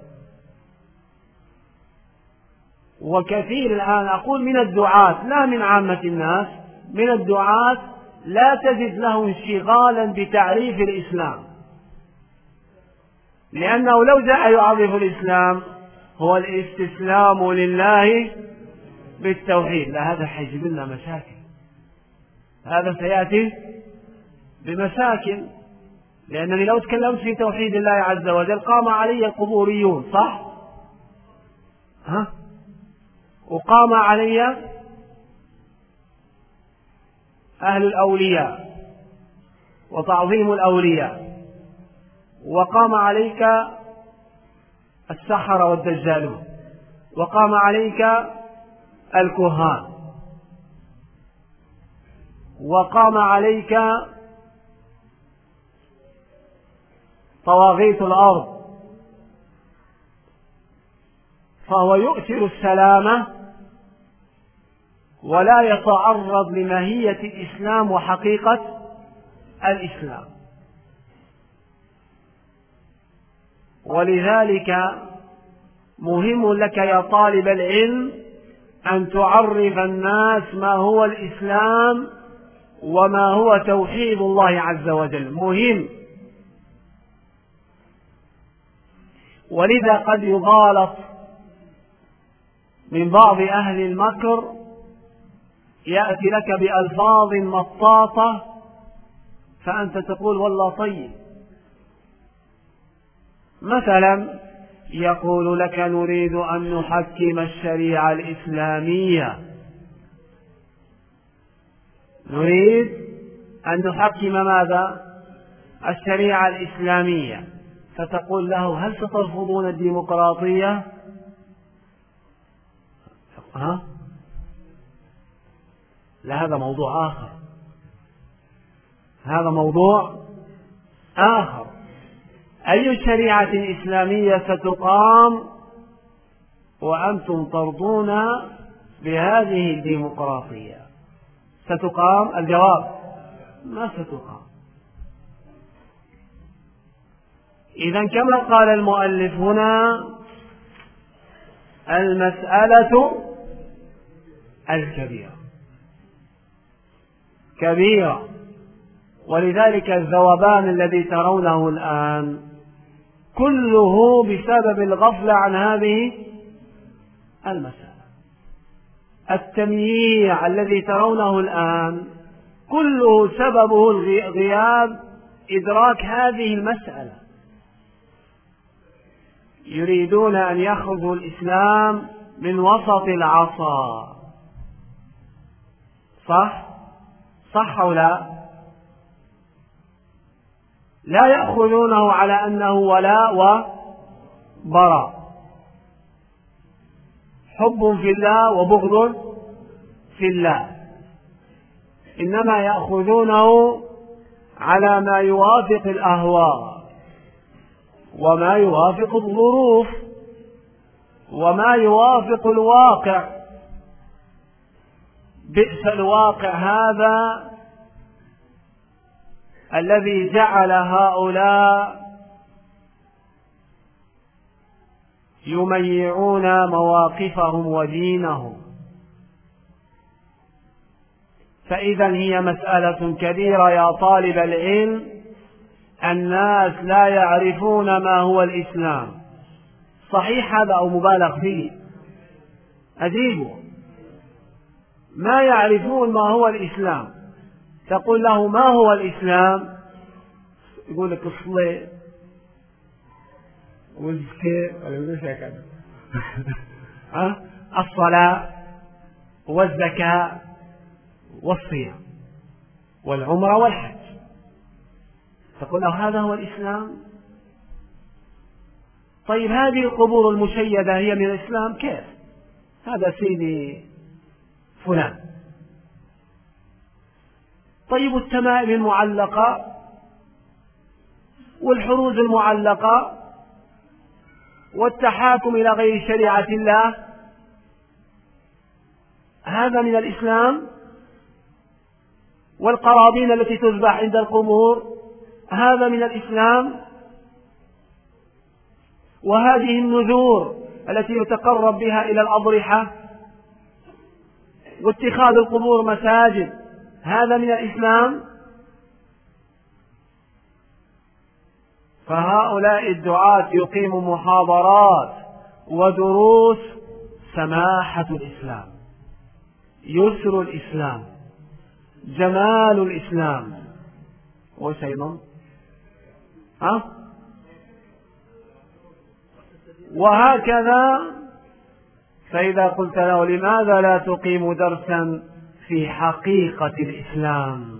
وكثير الآن أقول من الدعاة لا من عامة الناس، من الدعاة لا تجد له انشغالا بتعريف الإسلام، لأنه لو جاء يعرف الإسلام هو الاستسلام لله بالتوحيد، لا هذا حيجب لنا مشاكل. هذا سيأتي بمشاكل، لأنني لو تكلمت في توحيد الله عز وجل قام علي القبوريون، صح؟ وقام علي أهل الأولياء وتعظيم الأولياء، وقام عليك السحرة والدجالون، وقام عليك الكهان، وقام عليك طواغيت الأرض، فهو يؤثر السلامة ولا يتعرض لماهية الإسلام وحقيقة الإسلام. ولذلك مهم لك يا طالب العلم أن تعرف الناس ما هو الإسلام وما هو توحيد الله عز وجل، مهم. ولذا قد يغالط من بعض أهل المكر، يأتي لك بألفاظ مطاطة فأنت تقول والله طيب. مثلا يقول لك نريد أن نحكم الشريعة الإسلامية، نريد أن نحكم ماذا؟ الشريعة الإسلامية. فتقول له هل سترفضون الديمقراطية؟ لا، هذا موضوع آخر، هذا موضوع آخر. أي شريعة إسلامية ستقام وأنتم ترضون بهذه الديمقراطية؟ ستقام؟ الجواب ما ستقام. إذن كما قال المؤلف هنا المسألة الكبيرة كبيرة، ولذلك الذوبان الذي ترونه الآن كله بسبب الغفلة عن هذه المسألة. التمييع الذي ترونه الآن كله سببه غياب إدراك هذه المسألة. يريدون أن يخرجوا الإسلام من وسط العصا، صح أو لا؟ لا يأخذونه على أنه ولاء وبراء، حب في الله وبغض في الله، إنما يأخذونه على ما يوافق الأهواء وما يوافق الظروف وما يوافق الواقع. بئس الواقع هذا الذي جعل هؤلاء يميعون مواقفهم ودينهم. فإذا هي مسألة كبيرة يا طالب العلم. الناس لا يعرفون ما هو الإسلام. صحيح هذا أو مبالغ فيه؟ أجيبوا، ما يعرفون ما هو الإسلام. تقول له ما هو الإسلام؟ يقول لك الصلاة والزكاة الصلاة والزكاة والصيام والعمرة والحج. تقول له هذا هو الإسلام؟ طيب هذه القبور المشيدة هي من الإسلام؟ كيف؟ هذا سيدي فلان. طيب التمائم المعلقة والحروز المعلقة والتحاكم إلى غير شريعة الله، هذا من الإسلام؟ والقرابين التي تذبح عند القبور، هذا من الإسلام؟ وهذه النذور التي يتقرب بها إلى الأضرحة واتخاذ القبور مساجد، هذا من الإسلام؟ فهؤلاء الدعاة يقيموا محاضرات ودروس سماحة الإسلام، يسر الإسلام، جمال الإسلام. وش أيضا؟ وهكذا. فإذا قلت له لماذا لا تقيم درسا في حقيقة الإسلام؟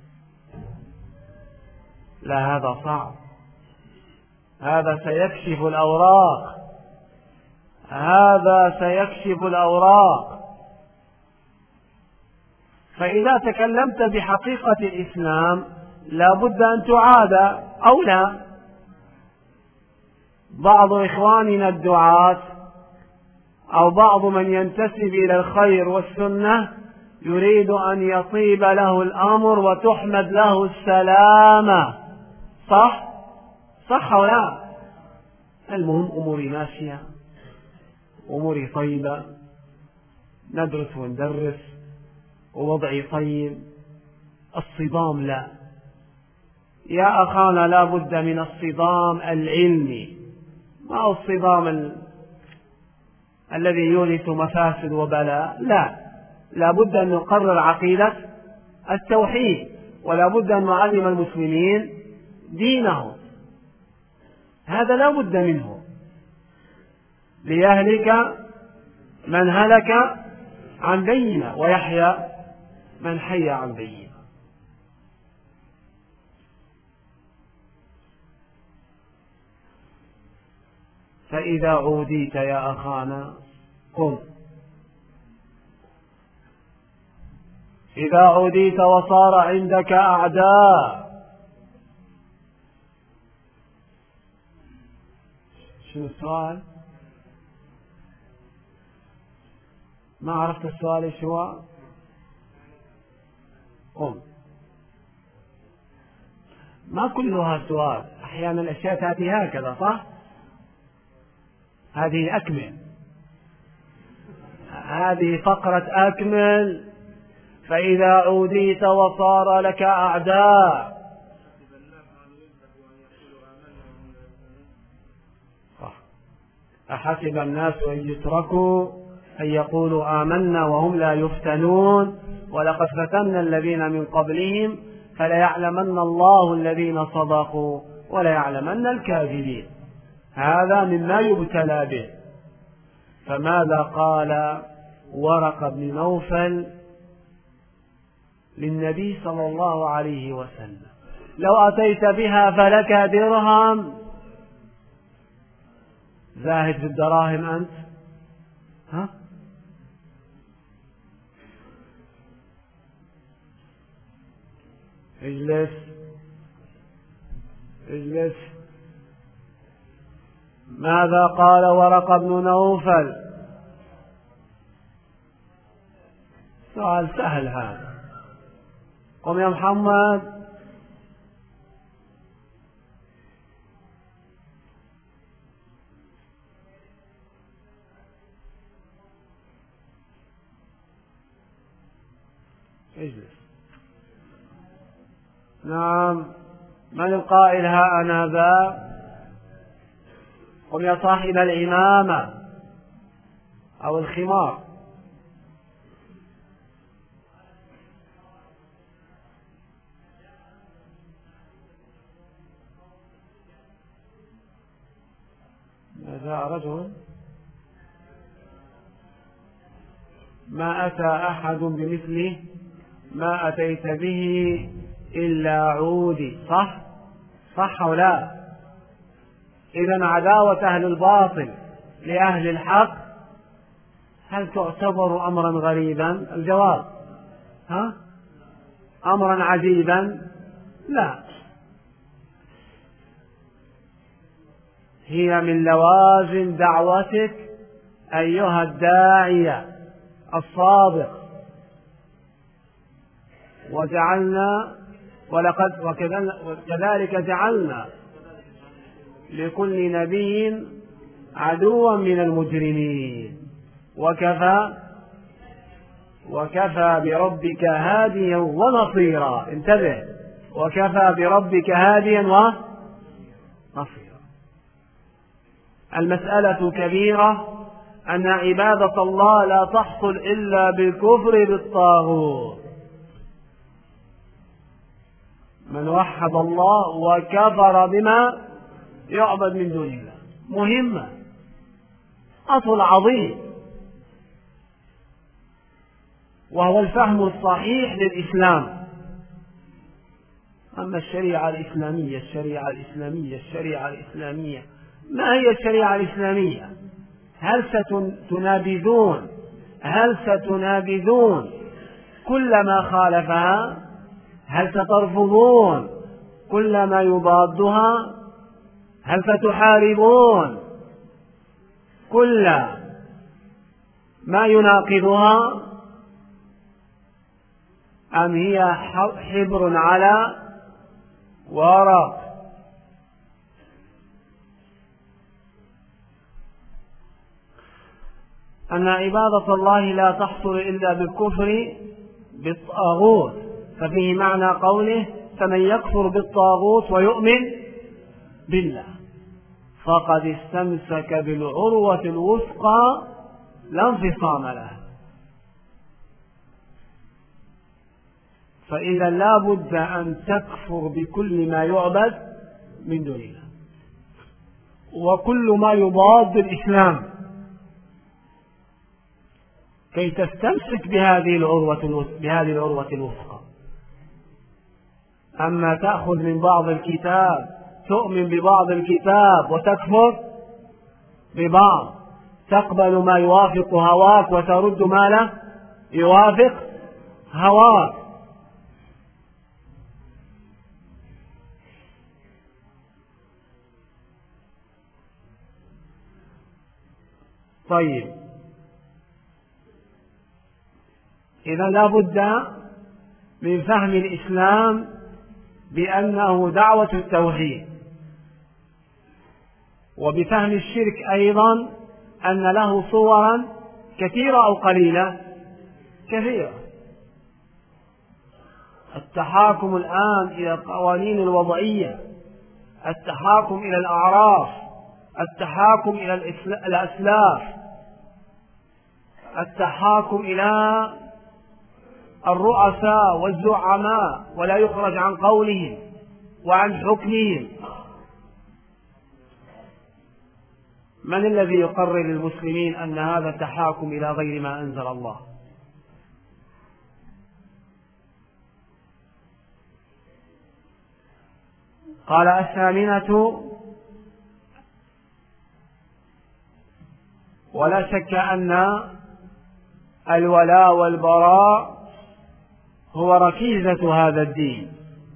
لا، هذا صعب، هذا سيكشف الأوراق، هذا سيكشف الأوراق. فإذا تكلمت بحقيقة الإسلام لا بد أن تعاد أو لا. بعض إخواننا الدعاة أو بعض من ينتسب إلى الخير والسنة يريد أن يطيب له الأمر وتحمد له السلامة. صح أو لا؟ المهم أموري ماشية، أموري طيبة، ندرس وندرس ووضعي طيب. الصدام لا يا أخانا، لا بد من الصدام العلمي، ما هو الصدام الذي يورث مفاسد وبلاء. لا بد أن نقرر عقيدة التوحيد، ولا بد أن نعلم المسلمين دينهم، هذا لا بد منه، ليهلك من هلك عن بينة ويحيى من حي عن بينة. فإذا عوديت يا أخانا قم، إذا عوديت وصار عندك أعداء. شنو السؤال؟ ما عرفت السؤال ايش هو؟ قم. ما كلها سؤال، أحيانا الأشياء تأتي هكذا، صح؟ هذه أكمل، هذه فقرة أكمل. فإذا عوديت وصار لك أعداء. أحسب الناس أن يتركوا أن يقولوا آمنا وهم لا يفتنون ولقد فتنا الذين من قبلهم فليعلمن الله الذين صدقوا وليعلمن الكاذبين. هذا مما يبتلى به. فماذا قال ورقة بن نوفل للنبي صلى الله عليه وسلم؟ لو أتيت بها فلك درهم. زاهد في الدراهم أنت؟ اجلس. ماذا قال ورقة بن نوفل؟ سؤال سهل هذا. قم يا محمد. اجلس. نعم. من القائل ها أنا ذا؟ قم يا صاحب العمامة أو الخمار. جاء رجل ما أتى أحد بمثله ما أتيت به إلا عودي. صح أو لا؟ إذن عداوة أهل الباطل لأهل الحق هل تعتبر أمرا غريبا؟ الجواب أمرا عجيبا؟ لا، هي من لوازم دعوتك أيها الداعية الصادق. وكذلك جعلنا لكل نبي عدوا من المجرمين وكفى بربك هاديا ونصيرا. انتبه، وكفى بربك هاديا ونصيرا. المسألة كبيرة، أن عبادة الله لا تحصل إلا بالكفر بالطاغوت. من وحد الله وكفر بما يعبد من دون الله. مهمة، أصل عظيم، وهو الفهم الصحيح للإسلام. أما الشريعة الإسلامية الشريعة الإسلامية الشريعة الإسلامية، ما هي الشريعة الإسلامية؟ هل ستنابذون كل ما خالفها؟ هل سترفضون كل ما يضادها؟ هل ستحاربون كل ما يناقضها؟ أم هي حبر على ورق؟ أن عبادة الله لا تحصل إلا بالكفر بالطاغوت، ففيه معنى قوله: فمن يكفر بالطاغوت ويؤمن بالله فقد استمسك بالعروة الوثقى لا انفصام لها. فإذا لا بد أن تكفر بكل ما يعبد من دون الله وكل ما يضاد الإسلام كي تستمسك بهذه العروة الوثقى. أما تأخذ من بعض الكتاب، تؤمن ببعض الكتاب وتكفر ببعض، تقبل ما يوافق هواك وترد ما لا يوافق هواك. طيب، إذا لا بد من فهم الإسلام بأنه دعوة التوحيد، وبفهم الشرك أيضا أن له صورا كثيرة أو قليلة؟ كثيرة. التحاكم الآن إلى القوانين الوضعية، التحاكم إلى الأعراف، التحاكم إلى الأسلاف، التحاكم إلى الرؤساء والزعماء ولا يخرج عن قولهم وعن حكمهم. من الذي يقرر للمسلمين أن هذا التحاكم إلى غير ما أنزل الله؟ قال: الثامنة: ولا شك أن الولاء والبراء هو ركيزة هذا الدين.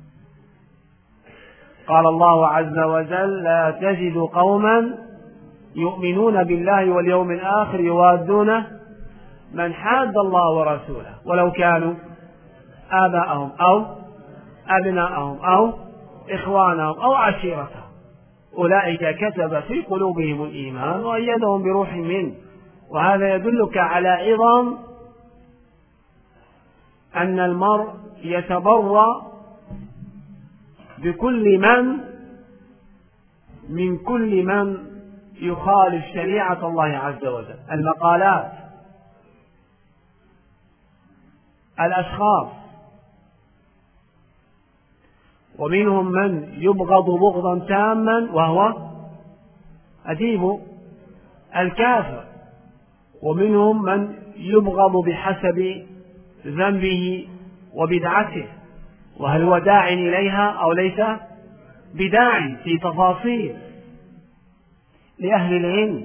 قال الله عز وجل: لا تجد قوما يؤمنون بالله واليوم الآخر يوادون من حاد الله ورسوله ولو كانوا آباءهم أو أبناءهم أو إخوانهم أو عشيرتهم أولئك كتب في قلوبهم الإيمان وأيدهم بروح منه. وهذا يدلك على عظم أن المرء يتبرأ بكل من كل من يخالف شريعة الله عز وجل، المقالات، الأشخاص، ومنهم من يبغض بغضا تاما وهو أديب الكافر، ومنهم من يبغض بحسب ذنبه وبدعته، وهل هو داع إليها أو ليس بداع، في تفاصيل لأهل العلم.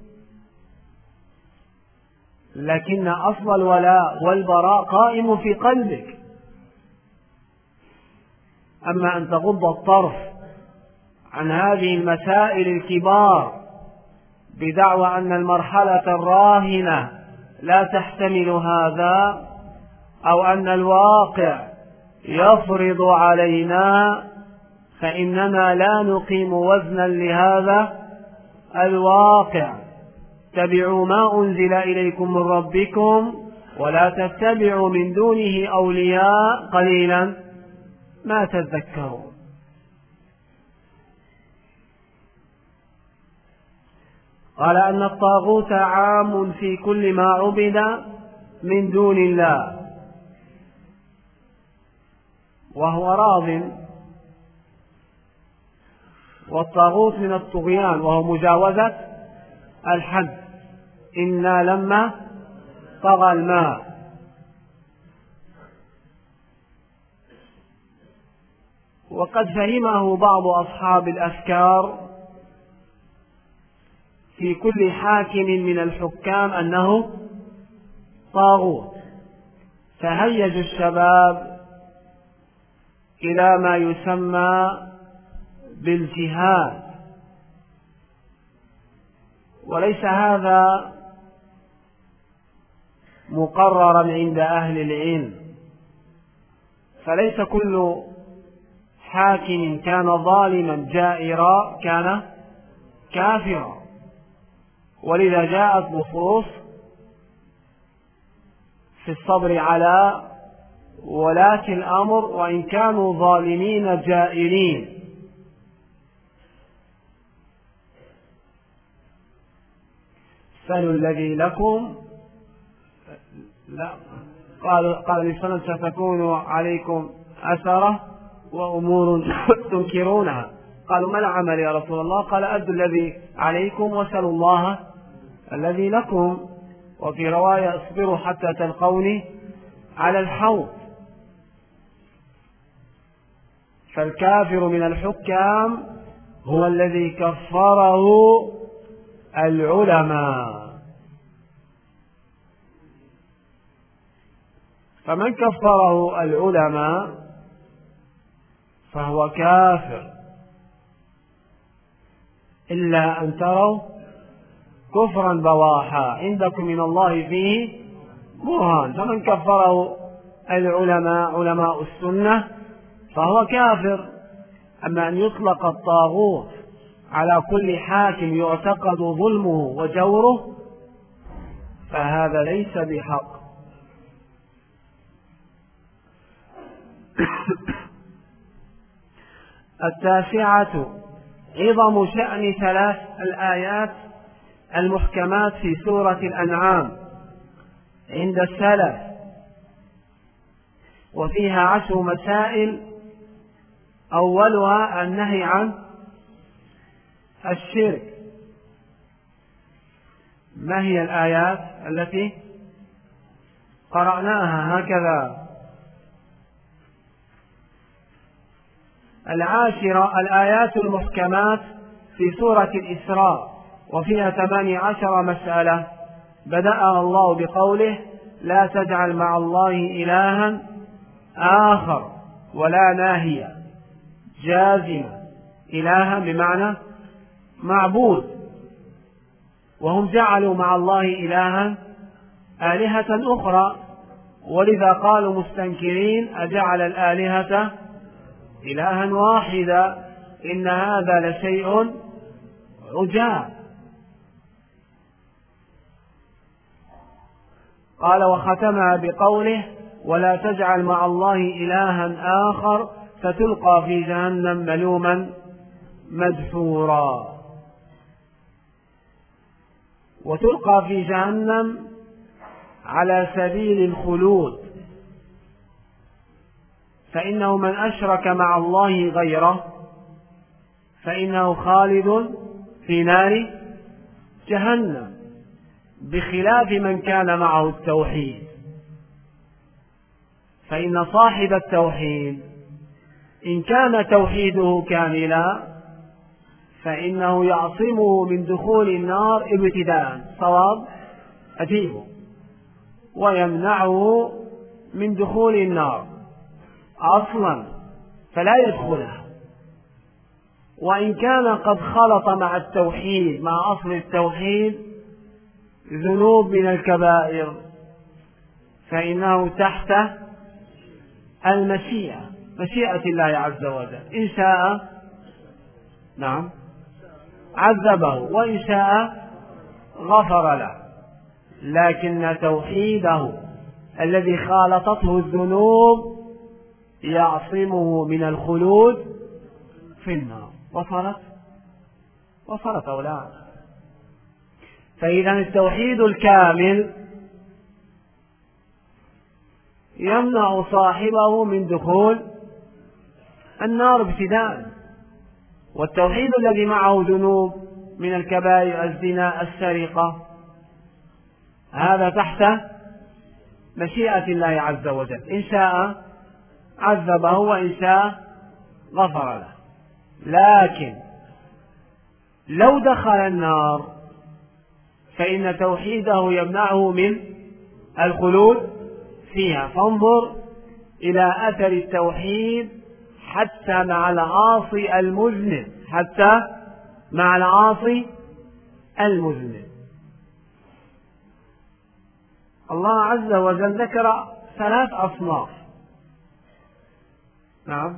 لكن أصل الولاء والبراء قائم في قلبك. أما أن تغض الطرف عن هذه المسائل الكبار بدعوى أن المرحلة الراهنة لا تحتمل هذا، أو أن الواقع يفرض علينا، فإننا لا نقيم وزنا لهذا الواقع. اتبعوا ما أنزل إليكم من ربكم ولا تتبعوا من دونه أولياء قليلا ما تذكرون. قال أن الطاغوت عام في كل ما عبد من دون الله، وهو راض والطاغوت من الطغيان وهو مجاوزة الحد. إنا لما طغى الماء. وقد فهمه بعض أصحاب الأفكار في كل حاكم من الحكام أنه طاغوت، فهيجوا الشباب إلى ما يسمى بالجهاد، وليس هذا مقررا عند أهل العلم، فليس كل حاكم كان ظالما جائرا كان كافرا، ولذا جاءت نصوص في الصبر على ولاة الأمر وإن كانوا ظالمين جائرين. سلوا الذي لكم لا قال لسنة ستكون عليكم أثرة وأمور تنكرونها. قالوا ما العمل يا رسول الله؟ قال أدوا الذي عليكم وسلوا الله الذي لكم. وفي رواية اصبروا حتى تلقوني على الحوض. فالكافر من الحكام هو الذي كفره العلماء، فمن كفره العلماء فهو كافر، إلا أن تروا كفرا بواحا عندكم من الله فيه برهان. فمن كفره العلماء علماء السنة فهو كافر. أما أن يطلق الطاغوت على كل حاكم يعتقد ظلمه وجوره فهذا ليس بحق. التاسعة عظم شأن 3 الآيات المحكمات في سورة الأنعام عند السلف، وفيها 10 مسائل. أولها النهي عن الشرك. ما هي الآيات التي قرأناها هكذا؟ 10 الآيات المحكمات في سورة الإسراء، وفيها 18 مسألة. بدأ الله بقوله لا تجعل مع الله إلها آخر، ولا ناهية جازمة. إلها بمعنى معبود، وهم جعلوا مع الله إلها آلهة أخرى، ولذا قالوا مستنكرين أجعل الآلهة إلها واحدا إن هذا لشيء عجاب. قال وختمها بقوله ولا تجعل مع الله إلها آخر فتلقى في جهنم ملوما مدحورا. وتلقى في جهنم على سبيل الخلود، فإنه من أشرك مع الله غيره فإنه خالد في نار جهنم، بخلاف من كان معه التوحيد. فإن صاحب التوحيد إن كان توحيده كاملا فإنه يعصمه من دخول النار ابتداء، صواب أجيبه، ويمنعه من دخول النار أصلا فلا يدخلها. وإن كان قد خلط مع التوحيد مع أصل التوحيد ذنوب من الكبائر فإنه تحت المشيئة، مشيئة الله عز وجل. إن شاء نعم عذبه، وإن شاء غفر له، لكن توحيده الذي خالطته الذنوب يعصمه من الخلود في النار. وصلت أولاد. فإذا التوحيد الكامل يمنع صاحبه من دخول النار ابتداء، والتوحيد الذي معه ذنوب من الكبائر الزنا السرقة هذا تحت مشيئة الله عز وجل، إن شاء عذبه وإن شاء غفر له. لكن لو دخل النار فإن توحيده يمنعه من الخلود فيها. فانظر إلى أثر التوحيد حتى مع العاصي المذنب، حتى مع العاصي المذنب. الله عز وجل ذكر 3 أصناف. نعم.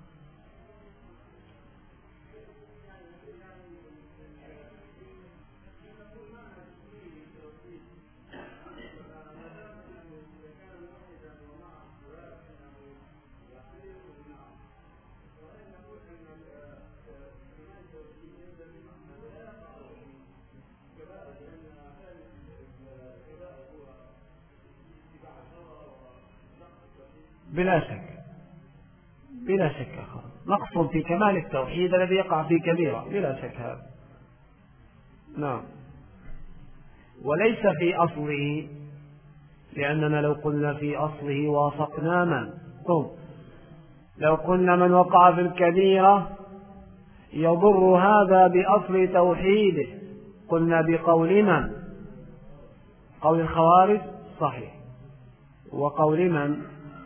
بلا شك بلا شك نقص في كمال التوحيد الذي يقع في كبيرة، بلا شك هذا. نعم. وليس في أصله، لأننا لو قلنا في أصله وافقنا من لو قلنا من وقع في الكبيرة يضر هذا بأصل توحيده، قلنا بقول من؟ قول الخوارج صحيح، وقول من؟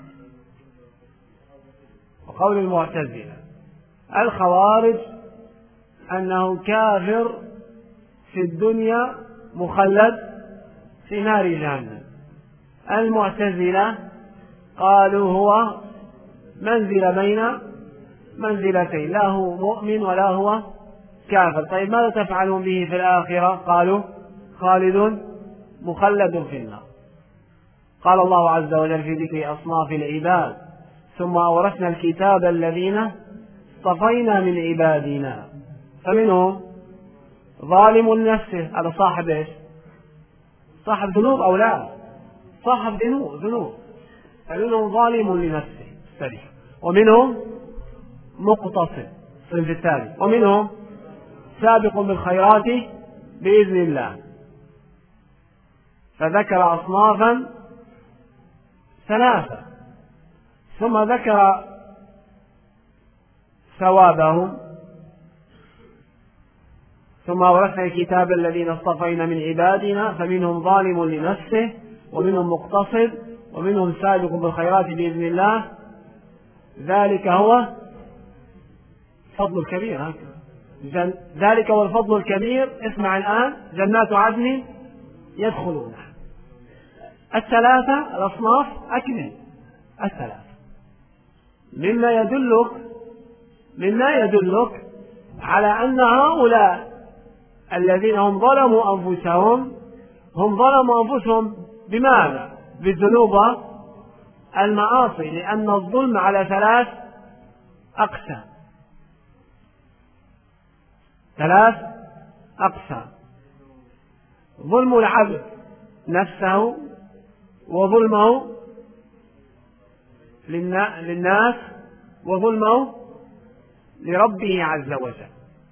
وقول المعتزلة. الخوارج أنه كافر في الدنيا مخلد في نار جهنم. المعتزلة قالوا هو منزلة بين منزلتين، لا هو مؤمن ولا هو كافر. طيب ماذا تفعلون به في الآخرة؟ قالوا خالد مخلد في النار. قال الله عز وجل في ذكر أصناف العباد: ثم أورثنا الكتاب الذين اصطفينا من عبادنا فمنهم ظالم لنفسه، هذا صاحب ايش؟ صاحب ذنوب أو لا؟ صاحب ذنوب. فمنهم ظالم لنفسه سريع، ومنهم مقتصد صنف الثاني، ومنهم سابق بالخيرات بإذن الله. فذكر أصنافا 3 ثم ذكر ثوابهم: ثم أورثنا الكتاب الذين اصطفينا من عبادنا فمنهم ظالم لنفسه ومنهم مقتصد ومنهم سابق بالخيرات بإذن الله، ذلك هو الفضل الكبير. ذلك هو الفضل الكبير. اسمع الآن: جنات عدن يدخلونها. 3 الأصناف أكمل 3 مما يدلك على أن هؤلاء الذين هم ظلموا أنفسهم بماذا؟ بالذنوب المعاصي، لأن الظلم على 3 أقسام: ظلم العبد نفسه، وظلمه للناس، وظلمه لربه عز وجل.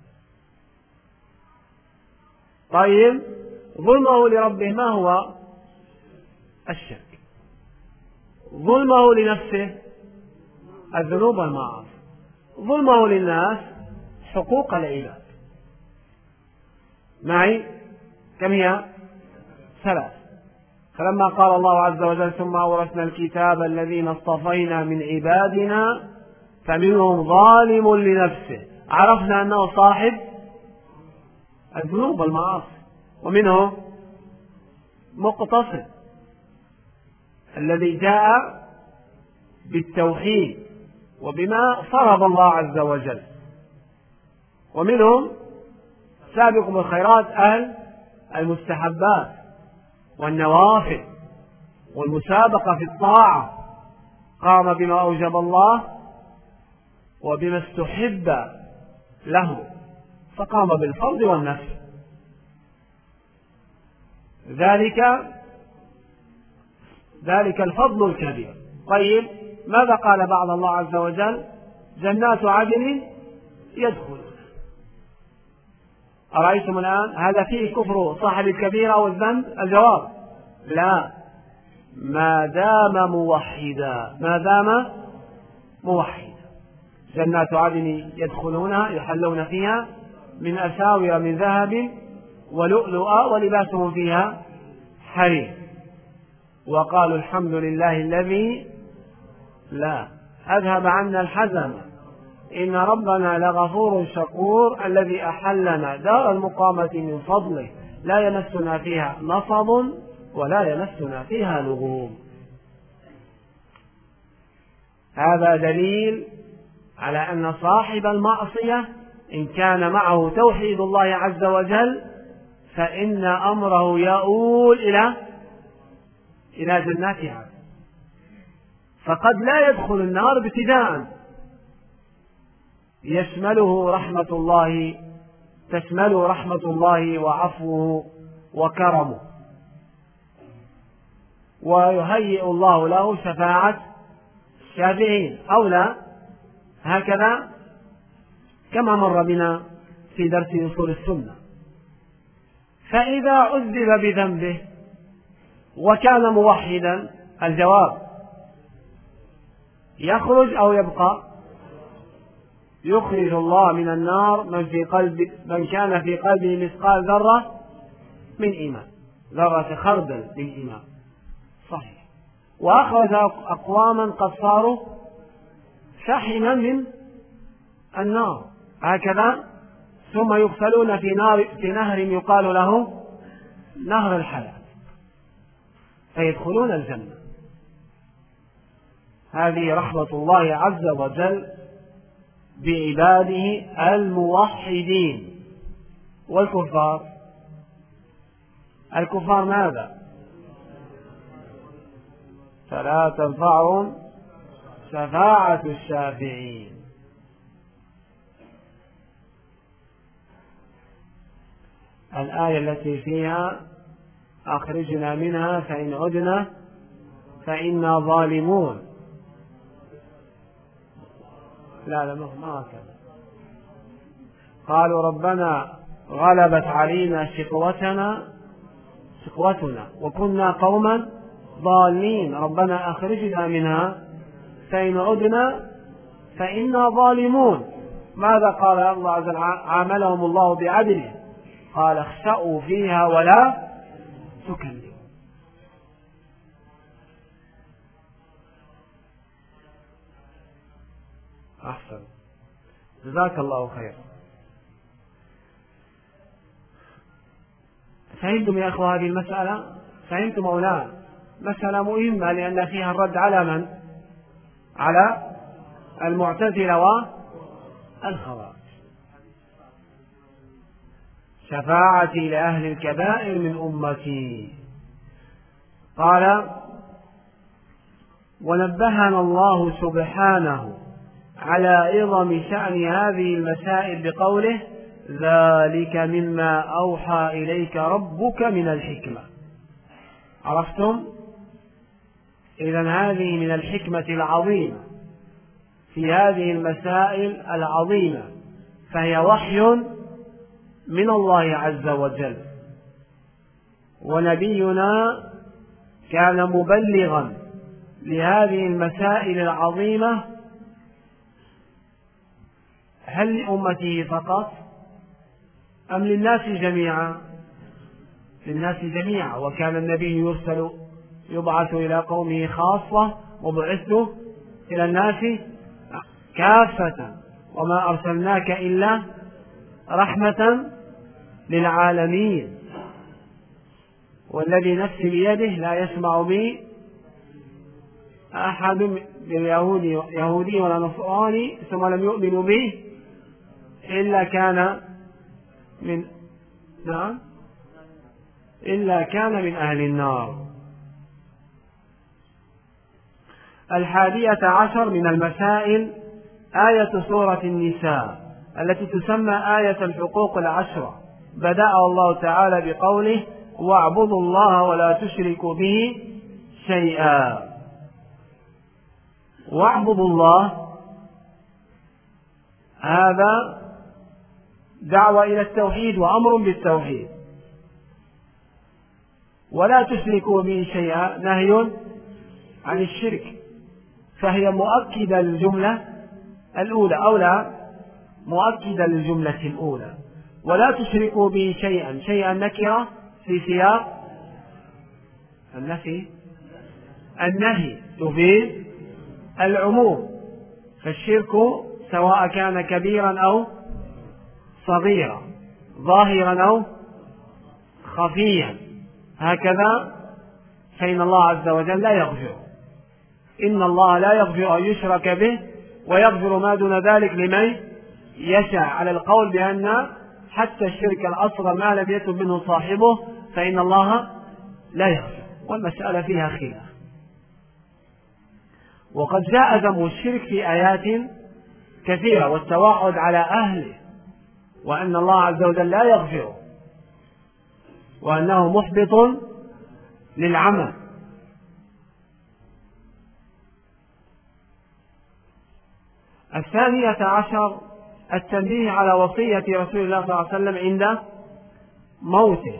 طيب، ظلمه لربه ما هو؟ الشرك. ظلمه لنفسه الذنوب والمعاصي. ظلمه للناس حقوق العباد. معي كم هي؟ 3. فلما قال الله عز وجل: ثم أورثنا الكتاب الذين اصطفينا من عبادنا فمنهم ظالم لنفسه، عرفنا أنه صاحب الذنوب والمعاصي، ومنهم مقتصد الذي جاء بالتوحيد وبما فرض الله عز وجل، ومنهم سابق بالخيرات أهل المستحبات والنوافل والمسابقة في الطاعة، قام بما أوجب الله وبما استحب له، فقام بالفرض والنفل. ذلك الفضل الكبير. طيب، ماذا قال بعد الله عز وجل؟ جنات عدن يدخل. أرأيتم الآن هذا فيه كفر صاحب الكبيرة والذنب؟ الجواب لا، ما دام موحدا، ما دام موحدا. جنات عدن يدخلونها يحلون فيها من أساور من ذهب ولؤلؤا ولباسهم فيها حرير. وقالوا الحمد لله الذي لا أذهب عنا الحزن إن ربنا لغفور شكور الذي أحلنا دار المقامة من فضله لا يمسنا فيها نصب ولا يمسنا فيها لغوب. هذا دليل على أن صاحب المعصية إن كان معه توحيد الله عز وجل فإن أمره يؤول إلى جناتها، فقد لا يدخل النار ابتداء، تشمله رحمة الله وعفوه وكرمه، ويهيئ الله له شفاعة الشافعين أو لا، هكذا كما مر بنا في درس أصول السنة. فإذا عذب بذنبه وكان موحدا الجواب يخرج أو يبقى؟ يخرج الله من النار من كان في قلبه مثقال ذرة من إيمان، ذرة خردل من إيمان، صحيح. وأخرج أقواما قد صاروا شحما من النار هكذا، ثم يغسلون في نهر يقال له نهر الحياة فيدخلون الجنة. هذه رحمة الله عز وجل بعباده الموحدين. والكفار ماذا؟ فلا تنفعهم شفاعة الشافعين. الآية التي فيها أخرجنا منها فإن عدنا فإنا ظالمون، لا ما هكذا. قالوا ربنا غلبت علينا شقوتنا وكنا قوما ضالين ربنا أخرجنا منها فإن عدنا فإنا ظالمون. ماذا قال الله عز وجل؟ عاملهم الله بعدله، قال اخسأوا فيها ولا تكلموا. أحسن، جزاك الله خير. فهمتم يا أخوة هذه المسألة؟ فهمتم أو لا؟ مسألة مهمة لأن فيها الرد على من؟ على المعتزلة والخوارج. شفاعتي لأهل الكبائر من أمتي. قال ونبهنا الله سبحانه على عظم شأن هذه المسائل بقوله ذلك مما أوحى إليك ربك من الحكمة. عرفتم؟ إذن هذه من الحكمة العظيمة في هذه المسائل العظيمة، فهي وحي من الله عز وجل، ونبينا كان مبلغا لهذه المسائل العظيمة. هل لأمته فقط أم للناس جميعا؟ للناس جميعا. وكان النبي يبعث إلى قومه خاصة وبعثت إلى الناس كافة وما أرسلناك إلا رحمة للعالمين. والذي نفسي بيده لا يسمع بي أحد يهودي ولا نصراني ثم لم يؤمن به إلا كان من أهل النار. 11 من المسائل آية سورة النساء التي تسمى آية الحقوق 10. بدأ الله تعالى بقوله واعبدوا الله ولا تشركوا به شيئا. واعبدوا الله هذا دعوة إلى التوحيد وأمر بالتوحيد. ولا تشركوا به شيئا نهي عن الشرك، فهي مؤكدة للجملة الأولى أو لا مؤكدة للجملة الأولى. ولا تشركوا به شيئا، شيئا نكرة في سياق النهي تفيد العموم، فالشرك سواء كان كبيرا أو صغيرا، ظاهرا أو خفيا، هكذا فإن الله عز وجل لا يغفر. إن الله لا يغفر أن يشرك به ويغفر ما دون ذلك لمن يشاء، على القول بأن حتى الشرك الأصغر ما لم يتب منه صاحبه فإن الله لا يغفر، والمسألة فيها خلاف. وقد جاء ذم الشرك في آيات كثيرة والتوعد على أهله، وأن الله عز وجل لا يغفر، وأنه محبط للعمل. الثانية عشر التنبيه على وصية رسول الله صلى الله عليه وسلم عند موته.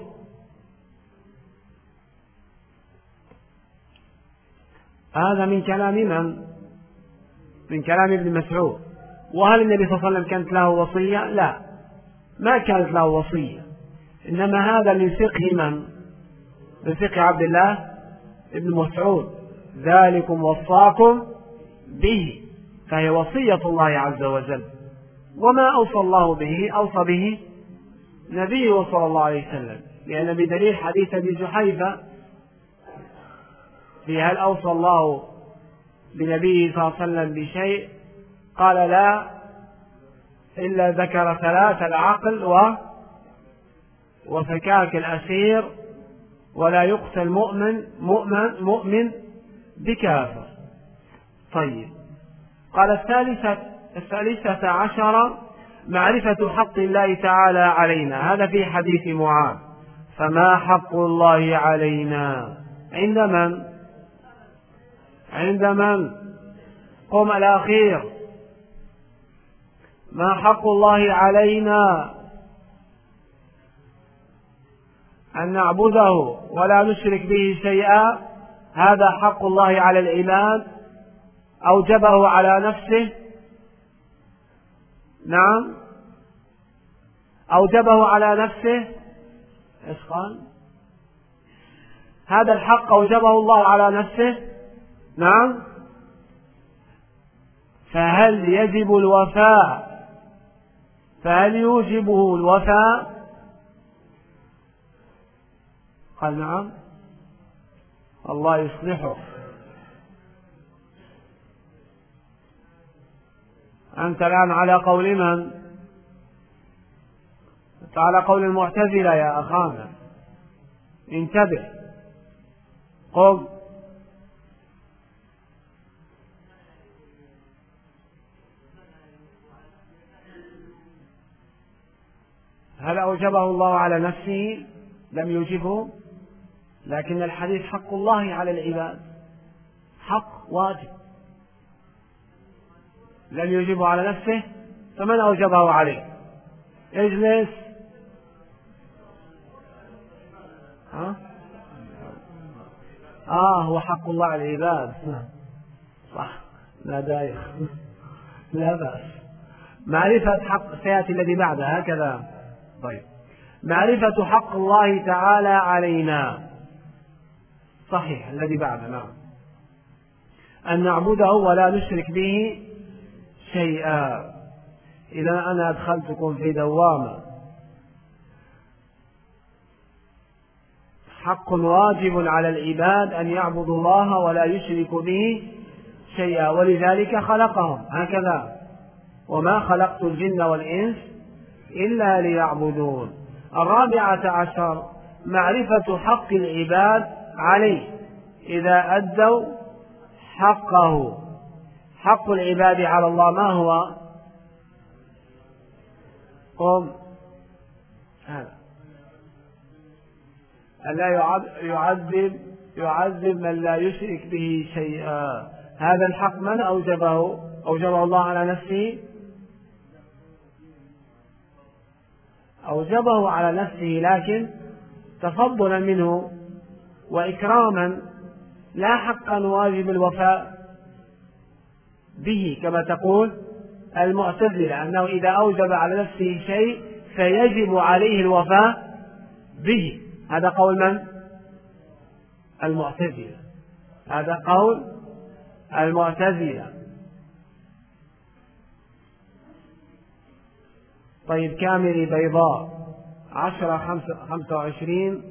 هذا من كلام من كلام ابن مسعود. وهل النبي صلى الله عليه وسلم كانت له وصية؟ لا، ما كانت له وصية، إنما هذا من فقه من فقه عبد الله ابن مسعود، ذلكم وصاكم به، فهي وصية الله عز وجل. وما أوصى الله به أوصى به نبيه صلى الله عليه وسلم، لأن بدليل حديث أبي جحيفة في هل أوصى الله بنبيه صلى الله عليه وسلم بشيء، قال لا إلا ذكر ثلاث: العقل وفكاك الأسير ولا يقتل مؤمن بكافر. طيب، قال الثالثة عشر معرفة حق الله تعالى علينا. هذا في حديث معاذ: فما حق الله علينا عند من قم الأخير. ما حق الله علينا؟ أن نعبده ولا نشرك به شيئا، هذا حق الله على العباد، أوجبه على نفسه. نعم، أوجبه على نفسه. إيش قال؟ هذا الحق أوجبه الله على نفسه. نعم، فهل يجب الوفاء؟ فهل يوجبه الوفاء؟ قال نعم. الله يصلحه. أنت الآن على قول من؟ أنت على قول المعتزلة يا أخانا، انتبه. قم. هل أوجبه الله على نفسه؟ لم يوجبه، لكن الحديث حق الله على العباد، حق واجب، لم يوجبه على نفسه، فمن أوجبه عليه؟ اجلس. هو حق الله على العباد، صح، لا دايخ، لا بأس. معرفة حق سيأتي الذي بعده هكذا. طيب، معرفة حق الله تعالى علينا، صحيح، الذي بعده. نعم، أن نعبده ولا نشرك به شيئا. إذا أنا أدخلتكم في دوامة. حق واجب على العباد أن يعبدوا الله ولا يشركوا به شيئا، ولذلك خلقهم هكذا: وما خلقت الجن والإنس إلا ليعبدون. الرابعة عشر معرفة حق العباد عليه إذا أدوا حقه. حق العباد على الله ما هو؟ قم. هذا ألا يعذب من لا يشرك به شيئا. هذا الحق من أوجبه الله على نفسه. أوجبه على نفسه لكن تفضلا منه وإكراما، لا حقا واجب الوفاء به كما تقول المعتزلة، أنه إذا أوجب على نفسه شيء فيجب عليه الوفاء به. هذا قول من؟ المعتزلة. هذا قول المعتزلة. طيب كامري بيضاء 10-25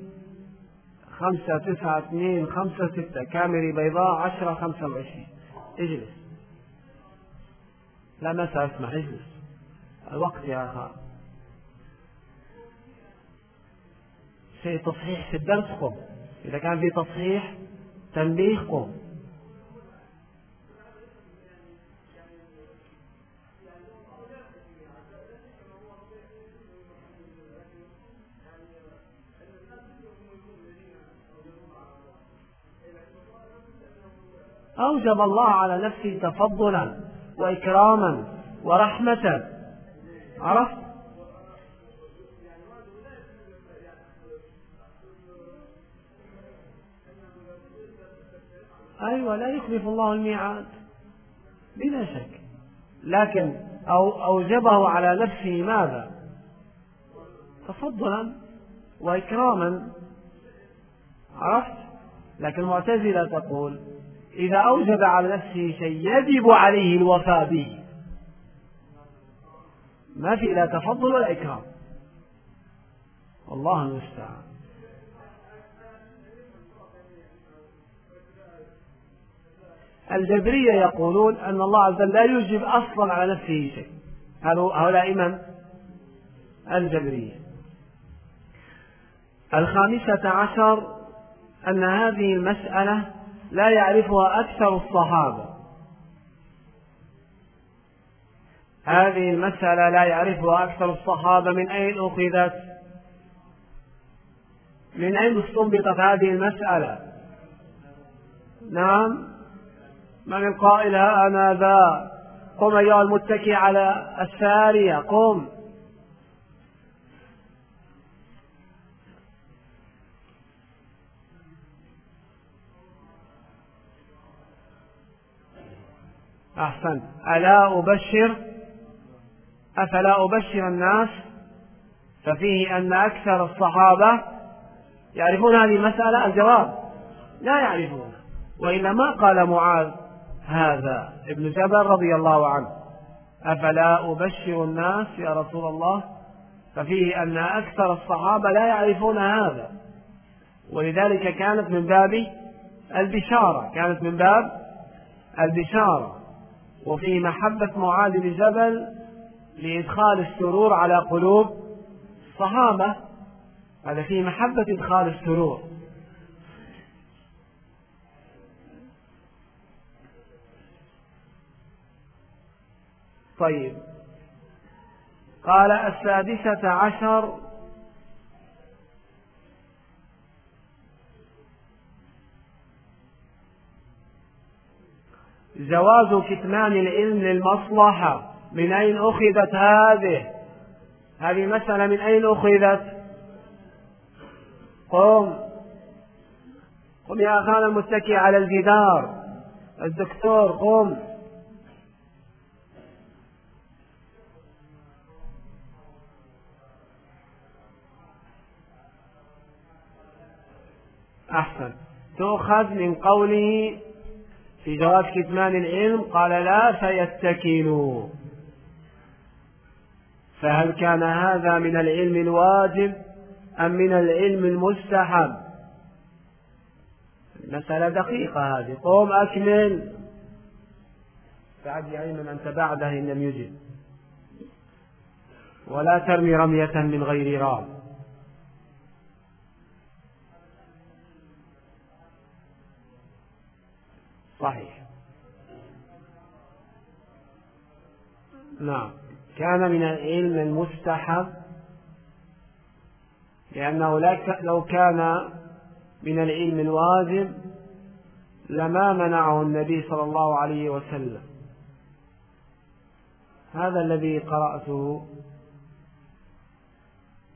5-9-2-5-6. كامري بيضاء 10-25. اجلس، لا ما سأسمع، اجلس الوقت يا أخي. شيء تصحيح في الدرس قم، إذا كان في تصحيح تنبيه قم. أوجب الله على نفسه تفضلا وإكراما ورحمة. عرفت؟ أيوة، لا يخلف الله الميعاد بلا شك، لكن أوجبه على نفسه ماذا؟ تفضلا وإكراما. عرفت؟ لكن المعتزلة تقول إذا أوجب على نفسه شيء يجب عليه الوفاء به، ما في لا تفضل ولا إكرام. والله المستعان. الجبرية يقولون أن الله عز وجل لا يوجب أصلا على نفسه شيء. هؤلاء من؟ الجبرية. 15 أن هذه المسألة لا يعرفها أكثر الصحابة. هذه المسألة لا يعرفها أكثر الصحابة. من أين أخذت؟ من أين استنبطت هذه المسألة؟ نعم، من القائلها؟ أنا ذا. قم أيها المتكي على السارية، قم. أحسن. أفلا أبشر الناس؟ ففيه أن أكثر الصحابة يعرفون هذه المسألة. الجواب لا يعرفون، وإلا ما قال معاذ هذا ابن جبل رضي الله عنه أفلا أبشر الناس يا رسول الله؟ ففيه أن أكثر الصحابة لا يعرفون هذا، ولذلك كانت من باب البشارة. وفي محبة معاذ بن جبل لإدخال السرور على قلوب الصحابة. هذا فيه محبة إدخال السرور. طيب، قال 16 جواز كتمان العلم للمصلحة. من أين أخذت هذه مسألة؟ من أين أخذت؟ قم يا أخانا المتكي على الجدار، الدكتور قم. أحسن. تؤخذ من قوله في جواز كتمان العلم، قال لا فيتكلوا. فهل كان هذا من العلم الواجب أم من العلم المستحب؟ مسألة دقيقة هذه. قوم أكمل. تعد يا أيمن أنت بعده إن لم يجب، ولا ترمي رمية من غير رام. صحيح. نعم، كان من العلم المستحب، لأنه لو كان من العلم الواجب لما منعه النبي صلى الله عليه وسلم. هذا الذي قرأته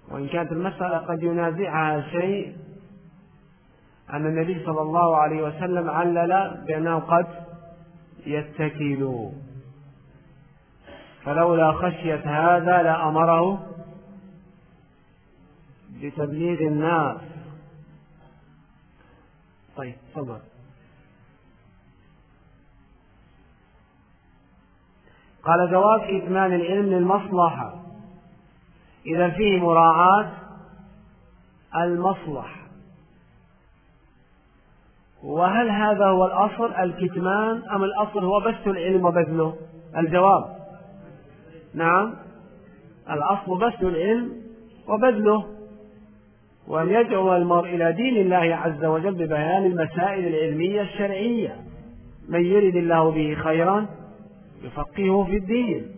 وإن كانت المسألة قد ينازعها شيء أن النبي صلى الله عليه وسلم علل بأنه قد يتكل، فلولا خشية هذا لأمره بتبليغ الناس. طيب تفضل. قال جواز كتمان العلم للمصلحة إذا فيه مراعاة المصلحة. وهل هذا هو الأصل الكتمان أم الأصل هو بث العلم وبذله؟ الجواب نعم، الأصل بث العلم وبذله، وأن يدعو المرء إلى دين الله عز وجل ببيان المسائل العلمية الشرعية. من يرد الله به خيرا يفقهه في الدين.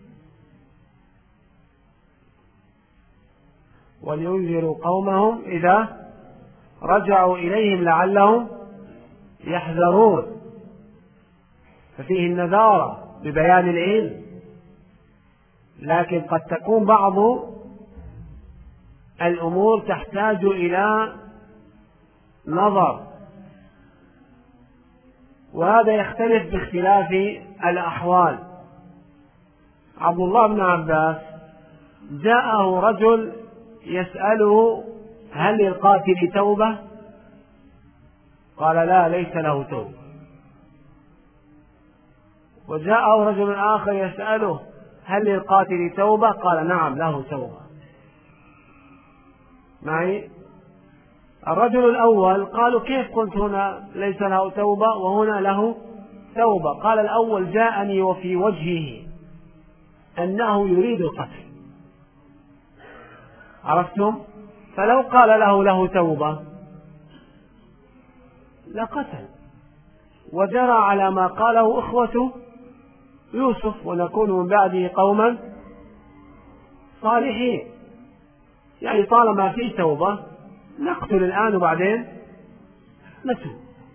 ولينذروا قومهم إذا رجعوا إليهم لعلهم يحذرون، ففيه النذارة ببيان العلم. لكن قد تكون بعض الأمور تحتاج إلى نظر، وهذا يختلف باختلاف الأحوال. عبد الله بن عباس جاءه رجل يسأله هل للقاتل توبة؟ قال لا، ليس له توبة. وجاءه رجل آخر يسأله هل للقاتل توبة؟ قال نعم له توبة. معي؟ الرجل الأول قالوا كيف قلت هنا ليس له توبة وهنا له توبة؟ قال الأول جاءني وفي وجهه أنه يريد القتل. عرفتم؟ فلو قال له توبة لقتل، وجرى على ما قاله إخوة يوسف ونكون من بعده قوما صالحين. يعني طالما في توبة نقتل الآن وبعدين نتوب.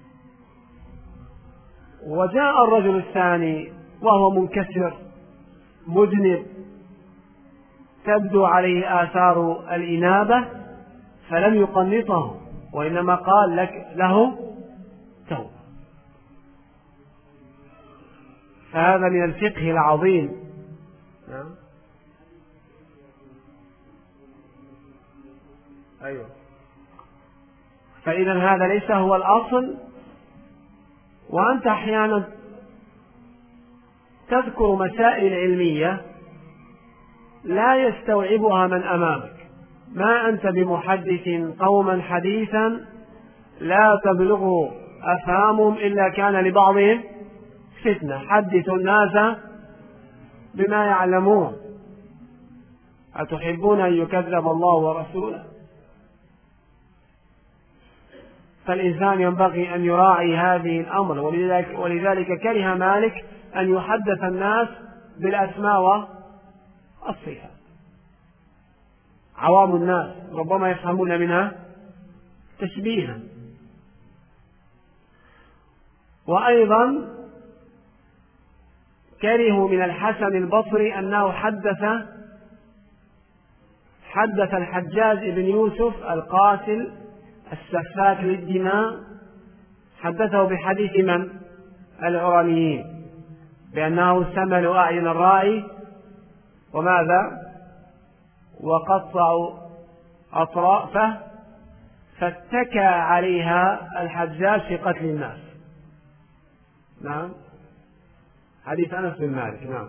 وجاء الرجل الثاني وهو منكسر مذنب تبدو عليه آثار الإنابة، فلم يقنطه وإنما قال لك له توبة. فهذا من الفقه العظيم. أيوة. فإذا هذا ليس هو الأصل، وأنت أحيانا تذكر مسائل علمية لا يستوعبها من أمامك. ما أنت بمحدث قوما حديثا لا تبلغ أفهامهم إلا كان لبعضهم فتنة. حدث الناس بما يعلمون. أتحبون أن يكذب الله ورسوله؟ فالإنسان ينبغي أن يراعي هذه الأمر. ولذلك كره مالك أن يحدث الناس بالأسماء والصفات. عوام الناس ربما يفهمون منها تشبيها. وأيضا كرهوا من الحسن البصري أنه حدث الحجاج بن يوسف القاتل السفاك للدماء، حدثه بحديث من؟ العرانيين، بأنه سمل أعين الرائي وماذا؟ وقطعوا أطرافه فاتكى عليها الحجاج في قتل الناس. نعم، حديث أنس بن مالك. نعم.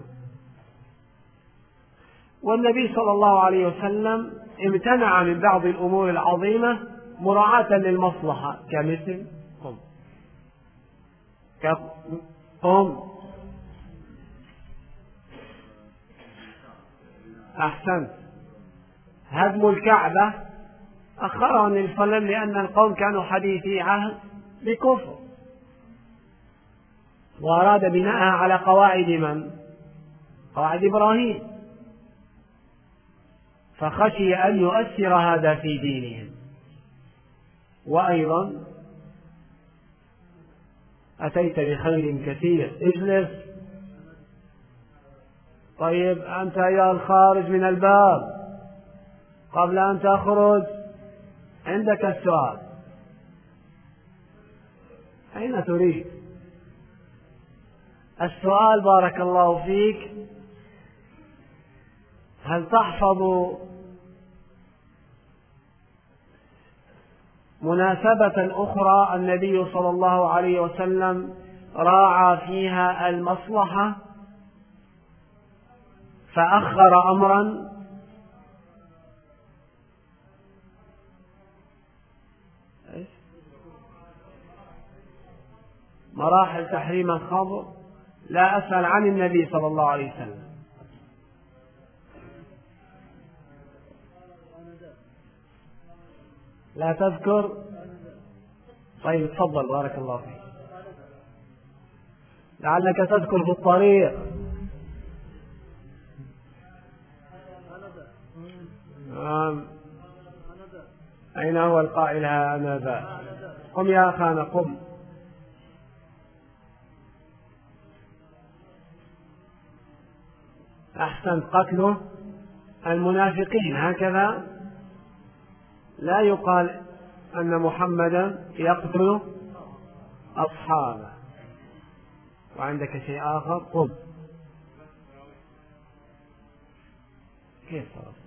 والنبي صلى الله عليه وسلم امتنع من بعض الأمور العظيمة مراعاة للمصلحة، كمثل قم أحسنت. هدم الكعبة أخرها النبي صلى الله عليه وسلم لأن القوم كانوا حديثي عهد بكفر، وأراد بناءها على قواعد من؟ قواعد إبراهيم، فخشي أن يؤثر هذا في دينهم. وأيضا أتيت بخير كثير، اجلس. طيب أنت يا الخارج من الباب، قبل أن تخرج عندك السؤال. أين تريد؟ السؤال بارك الله فيك: هل تحفظ مناسبة أخرى النبي صلى الله عليه وسلم راعى فيها المصلحة فأخر أمرا؟ مراحل تحريم الخمر؟ لا، أسأل عن النبي صلى الله عليه وسلم. لا تذكر؟ طيب تفضل بارك الله فيك، لعلك تذكر في الطريق. أين هو القائل هذا؟ قم يا أخانا قم. أحسن، قتله المنافقين، هكذا. لا يقال أن محمدا يقتل أصحابه. وعندك شيء آخر؟ قم. كيف صرفت؟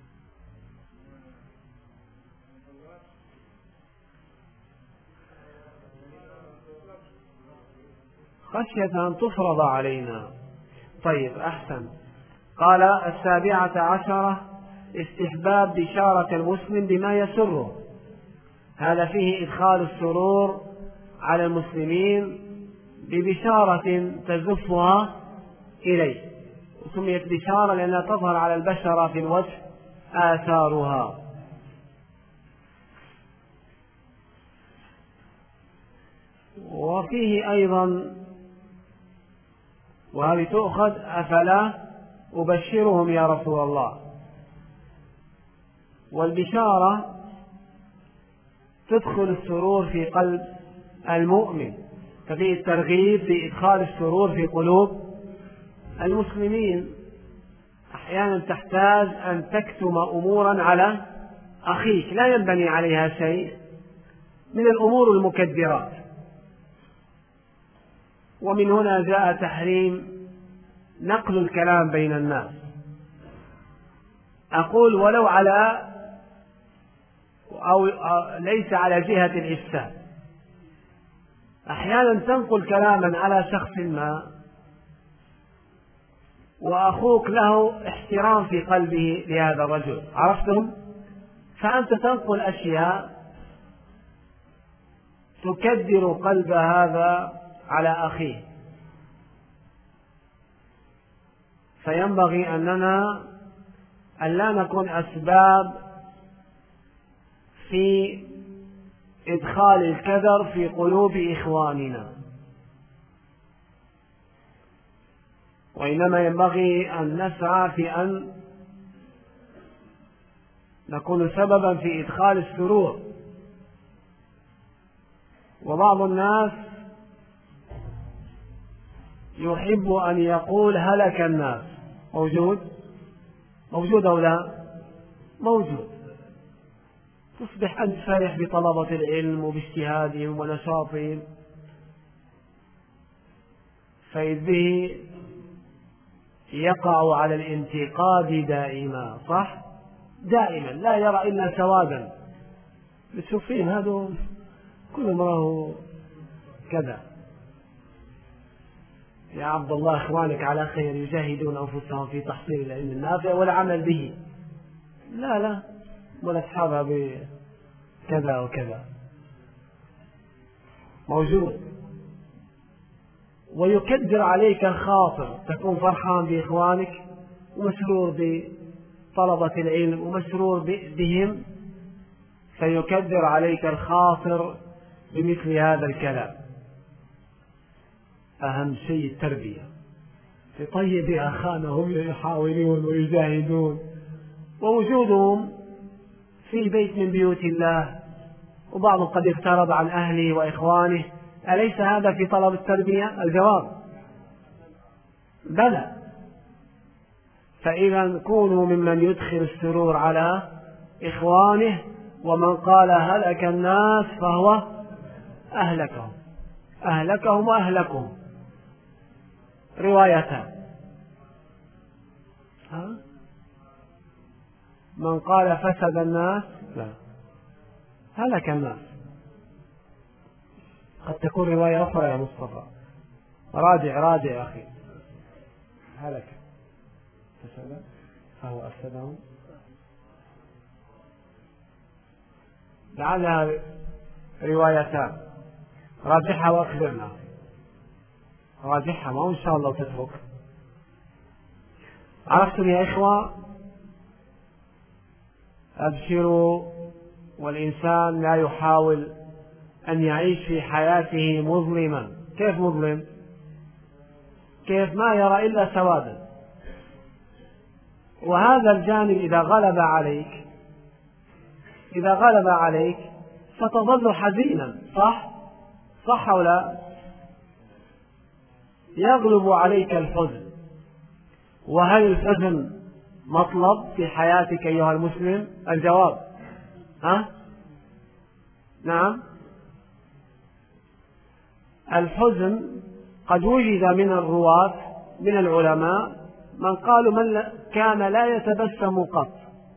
خشية أن تفرض علينا. طيب أحسن. قال 17: استحباب بشارة المسلم بما يسره. هذا فيه إدخال السرور على المسلمين ببشارة تزفها إليه، وسميت بشارة لأنها تظهر على البشرة في الوجه آثارها. وفيه أيضا، وهذه تؤخذ: أفلا أبشرهم يا رسول الله. والبشارة تدخل السرور في قلب المؤمن، ففيه الترغيب في إدخال السرور في قلوب المسلمين. أحيانا تحتاج أن تكتم أمورا على أخيك لا ينبني عليها شيء من الأمور المكدرات، ومن هنا جاء تحريم نقل الكلام بين الناس. أقول ولو على أو ليس على جهة الإفساد. أحيانا تنقل كلاما على شخص ما وأخوك له احترام في قلبه لهذا الرجل، عرفتم؟ فأنت تنقل أشياء تكدر قلب هذا على أخيه. فينبغي أننا أن لا نكون أسباب في إدخال الكدر في قلوب إخواننا، وإنما ينبغي أن نسعى في أن نكون سببا في إدخال السرور. وبعض الناس يحب أن يقول هلك الناس. موجود أو لا؟ موجود. تصبح أنت فرح بطلبة العلم وباجتهادهم ونشاطهم، فإذ به يقع على الانتقاد دائما، صح؟ دائما لا يرى إلا سوادا. بتشوفين هذا كل امرأة كذا. يا عبد الله إخوانك على خير يجاهدون أنفسهم في تحصيل العلم النافع والعمل به. لا ولا أصحابها بكذا وكذا. موجود. ويكدر عليك الخاطر، تكون فرحان بإخوانك ومسرور بطلبة العلم ومسرور بهم، فيكدر عليك الخاطر بمثل هذا الكلام. أهم شيء التربية. تطيب أخانا، هم يحاولون ويجاهدون ووجودهم في بيت من بيوت الله، وبعض قد اغترب عن أهله وإخوانه، أليس هذا في طلب التربية؟ الجواب بلى. فإذا كونوا ممن يدخل السرور على إخوانه، ومن قال هلك الناس فهو أهلكهم وأهلكهم. روايتان. من قال فسد الناس، لا، هلك الناس. قد تكون رواية أخرى يا مصطفى، راجع يا أخي. هلك فسد فهو أفسدهم، لعلها روايتان. راجعها وأخبرنا، راجعها، ما إن شاء الله تترك. عرفتم يا إخوة؟ أبشروا، والإنسان لا يحاول أن يعيش في حياته مظلما. كيف مظلم؟ كيف ما يرى إلا سوادا. وهذا الجانب إذا غلب عليك ستظل حزينا، صح أو لا؟ يغلب عليك الحزن. وهل الحزن مطلب في حياتك أيها المسلم؟ الجواب نعم. الحزن قد وجد من الرواة من العلماء من قالوا من كان لا يتبسم قط.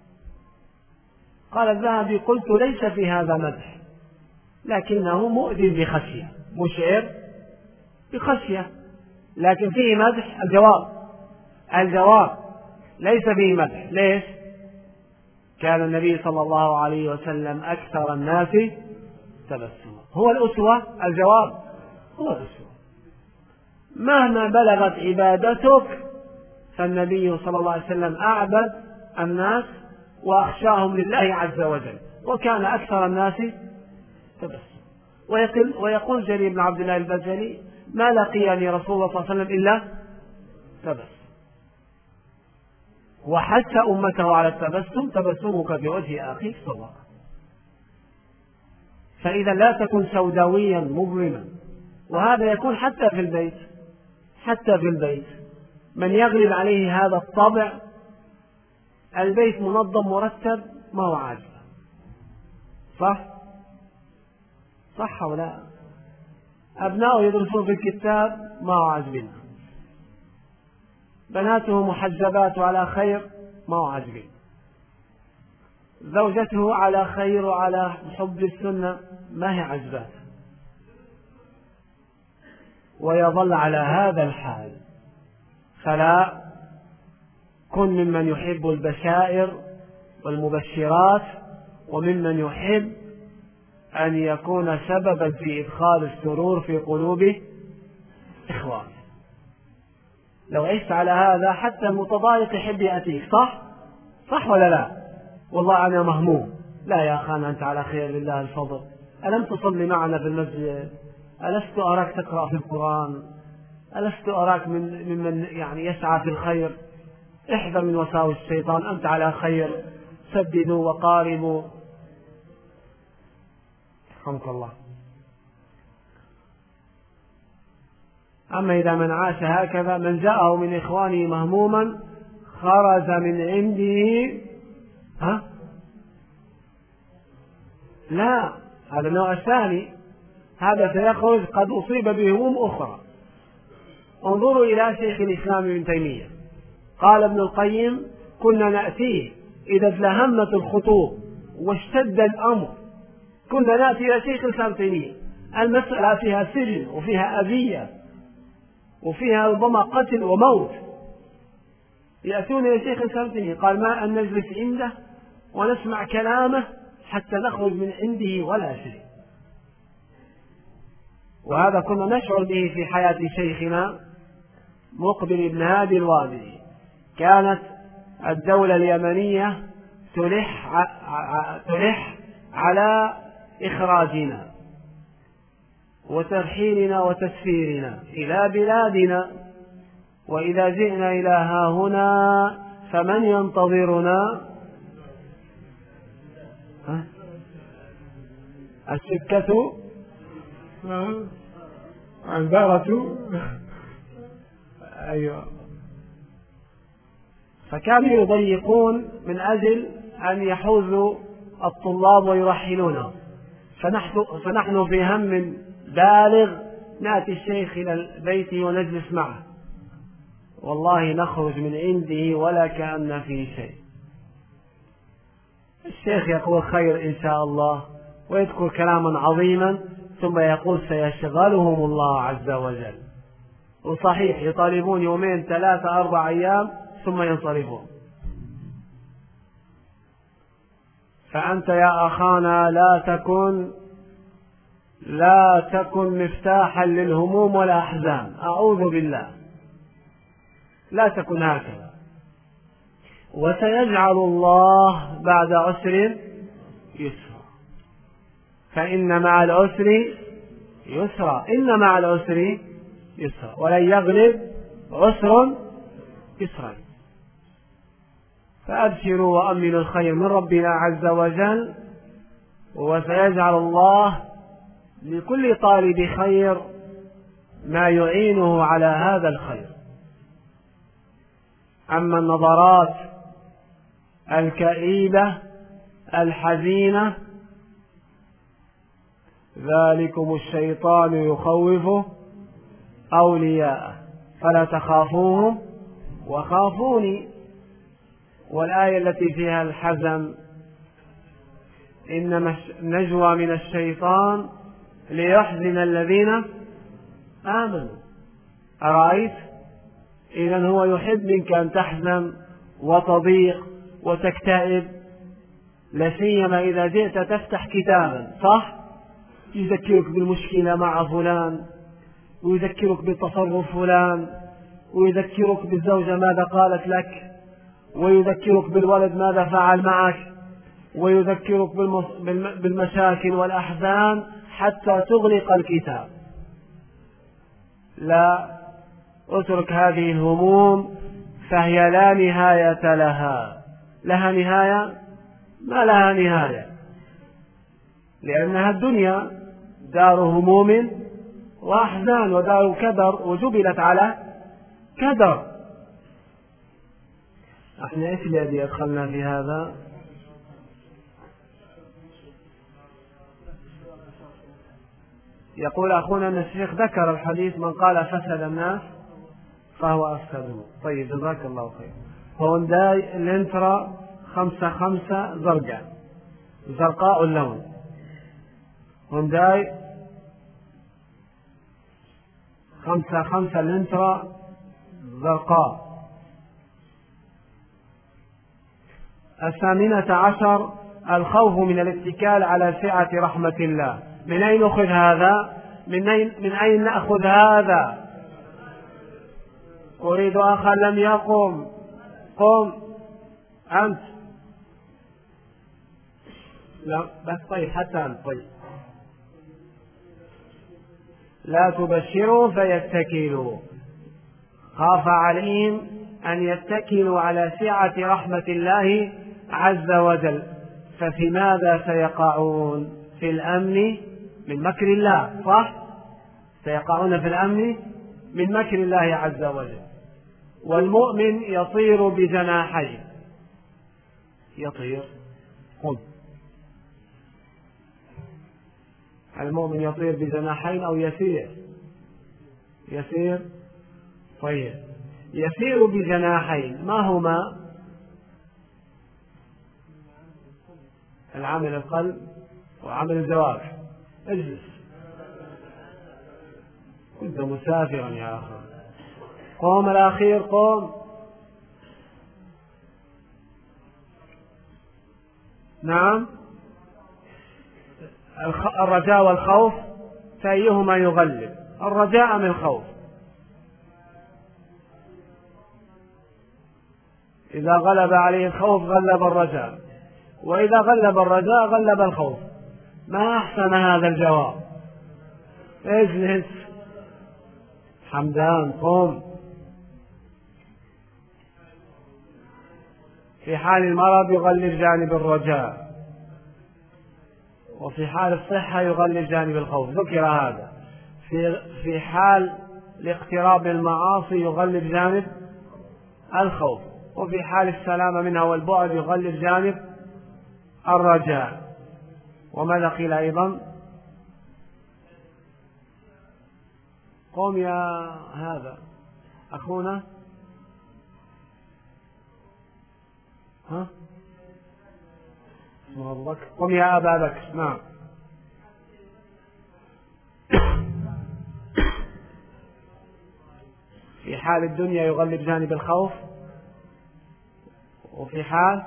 قال الذهبي: قلت ليس في هذا مدح، لكنه مؤذن بخشية، مشعر بخشية، لكن فيه مدح. الجواب ليس فيه مدح. ليش؟ كان النبي صلى الله عليه وسلم أكثر الناس تبسما. هو الأسوة. الجواب هو الأسوة. مهما بلغت عبادتك فالنبي صلى الله عليه وسلم أعبد الناس وأخشاهم لله عز وجل، وكان أكثر الناس تبسما. ويقول جرير بن عبد الله البجلي: ما لقيني رسول الله صلى الله عليه وسلم إلا تبسم. وحث أمته على التبسم: تبسمك في وجه أخيك صدقة. فإذا لا تكن سوداويا مظلما. وهذا يكون حتى في البيت. من يغلب عليه هذا الطبع، البيت منظم مرتب، ما هو عاجب. صح ولا؟ أبناؤه يدرسون في الكتاب، ما هو عاجبين. بناته محجبات على خير، ما هو عاجبين. زوجته على خير وعلى حب السنة، ما هي عجبات. ويظل على هذا الحال. فلا كن ممن يحب البشائر والمبشرات، وممن يحب أن يكون سببا في إدخال السرور في قلوب إخوانه. لو عشت على هذا حتى المتضايق يحب يأتيك. صح ولا لا؟ والله أنا مهموم. لا يا أخانا، أنت على خير، لله الفضل. ألم تصلي معنا في المسجد؟ ألست أراك تقرأ في القرآن؟ ألست أراك ممن يعني يسعى في الخير؟ احذر من وساوس الشيطان، أنت على خير. سددوا وقاربوا. رحمك الله. أما إذا من عاش هكذا، من جاءه من إخوانه مهموما خرج من عنده لا، هذا النوع الثاني. هذا سيخرج قد أصيب بهموم أخرى. انظروا إلى شيخ الإسلام ابن تيمية. قال ابن القيم: كنا نأتيه إذا ازدهمت الخطوب واشتد الأمر، كنا نأتي إلى شيخ الإسلام ابن تيمية. المسألة فيها سجن وفيها أذية وفيها ربما قتل وموت، يأتون إلى شيخ الإسلام ابن تيمية. قال: ما أن نجلس عنده ونسمع كلامه حتى نخرج من عنده ولا شيء. وهذا كنا نشعر به في حياة شيخنا مقبل بن هادي الوادي. كانت الدولة اليمنية تلح على إخراجنا وترحيلنا وتسفيرنا إلى بلادنا، وإذا جئنا إلى هاهنا فمن ينتظرنا؟ السكة عنبرة. أيوة. فكانوا يضيقون من أجل أن يحوزوا الطلاب ويرحلونه، فنحن في هم بالغ نأتي الشيخ إلى بيته ونجلس معه، والله نخرج من عنده ولا كأن فيه شيء. الشيخ يقول خير إن شاء الله ويذكر كلاما عظيما ثم يقول سيشغلهم الله عز وجل. وصحيح يطالبون يومين 3 4 أيام ثم ينصرفون. فأنت يا أخانا لا تكن مفتاحا للهموم والأحزان، أعوذ بالله، لا تكن هكذا. وسيجعل الله بعد عسر يسرا، فإن مع العسر يسرا، إن مع العسر يسرا، ولن يغلب عسر يسرا. فأبشروا وأمنوا الخير من ربنا عز وجل، وسيجعل الله لكل طالب خير ما يعينه على هذا الخير. أما النظرات الكئيبة الحزينة ذلكم الشيطان يخوف أولياءه فلا تخافوهم وخافوني. والآية التي فيها الحزن إنما النجوى من الشيطان ليحزن الذين آمنوا. أرأيت؟ إذن هو يحب منك أن تحزن وتضيق وتكتئب، لسيما إذا جئت تفتح كتابا صح يذكرك بالمشكلة مع فلان، ويذكرك بتصرف فلان، ويذكرك بالزوجة ماذا قالت لك، ويذكرك بالولد ماذا فعل معك، ويذكرك بالمشاكل والأحزان حتى تغلق الكتاب. لا، اترك هذه الهموم فهي لا نهاية لها. لها نهاية؟ ما لها نهاية، لأنها الدنيا دار هموم وأحزان ودار كدر، وجبلت على كدر. احنا ايش الذي ادخلنا في هذا؟ يقول أخونا أن الشيخ ذكر الحديث من قال فسد الناس فهو أفسدهم. طيب جزاك الله خير. هونداي الانترا 5 زرقاء اللون، هونداي 5 الانترا زرقاء. 18 الخوف من الاتكال على سعة رحمة الله. من أين نأخذ هذا؟ من أين نأخذ هذا؟ أريد أخا لم يقم. قم أنت. لا بس طيب حتى أنت طيب. لا تبشروا فيتكلوا، خاف عليهم أن يتكلوا على سعة رحمة الله عز وجل. ففي ماذا سيقعون؟ في الأمن من مكر الله، صح؟ سيقعون في الأمن من مكر الله عز وجل. والمؤمن يطير بجناحيه. يطير قم. المؤمن يطير بجناحين أو يسير طيب. يسير بجناحين ما هما؟ العمل القلب وعمل الجوارح. اجلس، كنت مسافرا يا أخي. قوم الأخير قوم. نعم، الرجاء والخوف فأيهما يغلب؟ الرجاء من الخوف. إذا غلب عليه الخوف غلب الرجاء، وإذا غلب الرجاء غلب الخوف. ما أحسن هذا الجواب. اجلس. حمدان قم. في حال المرض يغلب جانب الرجاء، وفي حال الصحة يغلب جانب الخوف. ذكر هذا. في حال الاقتراب المعاصي يغلب جانب الخوف، وفي حال السلامة منها والبعد يغلب جانب الرجاء. وماذا قيل أيضا؟ قم يا هذا أخونا، ها اسمه أبو بكر، قم يا أبا بكر. نعم. في حال الدنيا يغلب جانب الخوف، وفي حال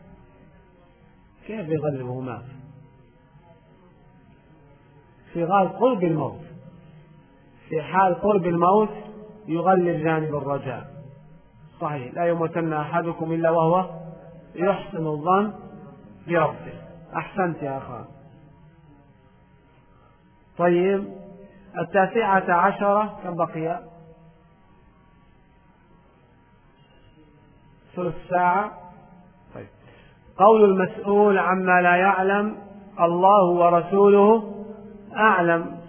كيف يغلبه؟ مات في غاية قرب الموت، في حال قرب الموت يغلب جانب الرجاء. صحيح، لا يموتن أحدكم إلا وهو يحسن الظن بربه. أحسنت يا أخوان. طيب 19 كم بقي؟ ثلث ساعة. طيب. قول المسؤول عما لا يعلم الله ورسوله أعلم.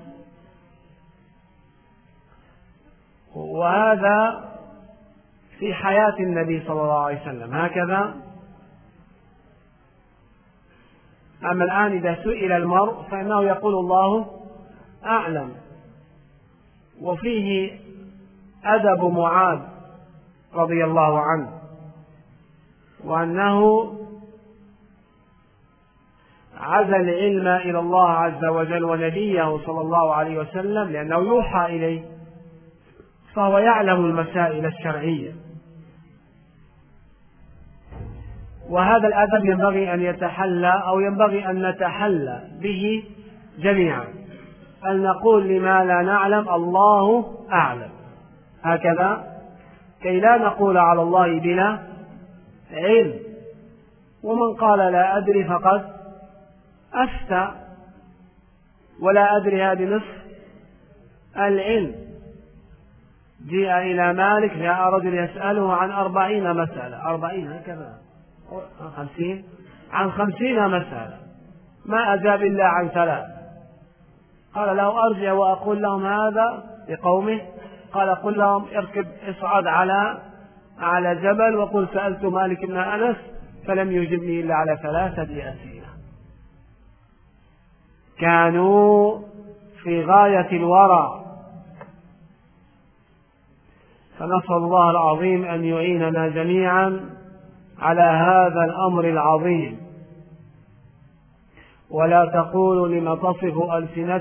وهذا في حياة النبي صلى الله عليه وسلم هكذا. أما الآن إذا سئل المرء فإنه يقول الله أعلم. وفيه أدب معاذ رضي الله عنه، وأنه عزى العلم إلى الله عز وجل ونبيه صلى الله عليه وسلم لأنه يوحى إليه، فهو يعلم المسائل الشرعية. وهذا الأدب ينبغي أن يتحلى أو ينبغي أن نتحلى به جميعا، أن نقول لما لا نعلم الله أعلم هكذا، كي لا نقول على الله بلا علم. ومن قال لا أدري فقد أفتى، ولا أدري هذه نصف العلم. جاء إلى مالك، جاء رجل يسأله عن 40 مسألة، 40 هكذا 50 عن 50 مسألة، ما أجاب إلا عن 3. قال له أرجع وأقول لهم هذا لقومه. قال قل لهم اصعد على جبل وقل سألت مالك بن أنس فلم يجبني إلا على 3 أسئلة. كانوا في غاية الورع. فنسأل الله العظيم أن يعيننا جميعا على هذا الأمر العظيم. ولا تقولوا لما تصف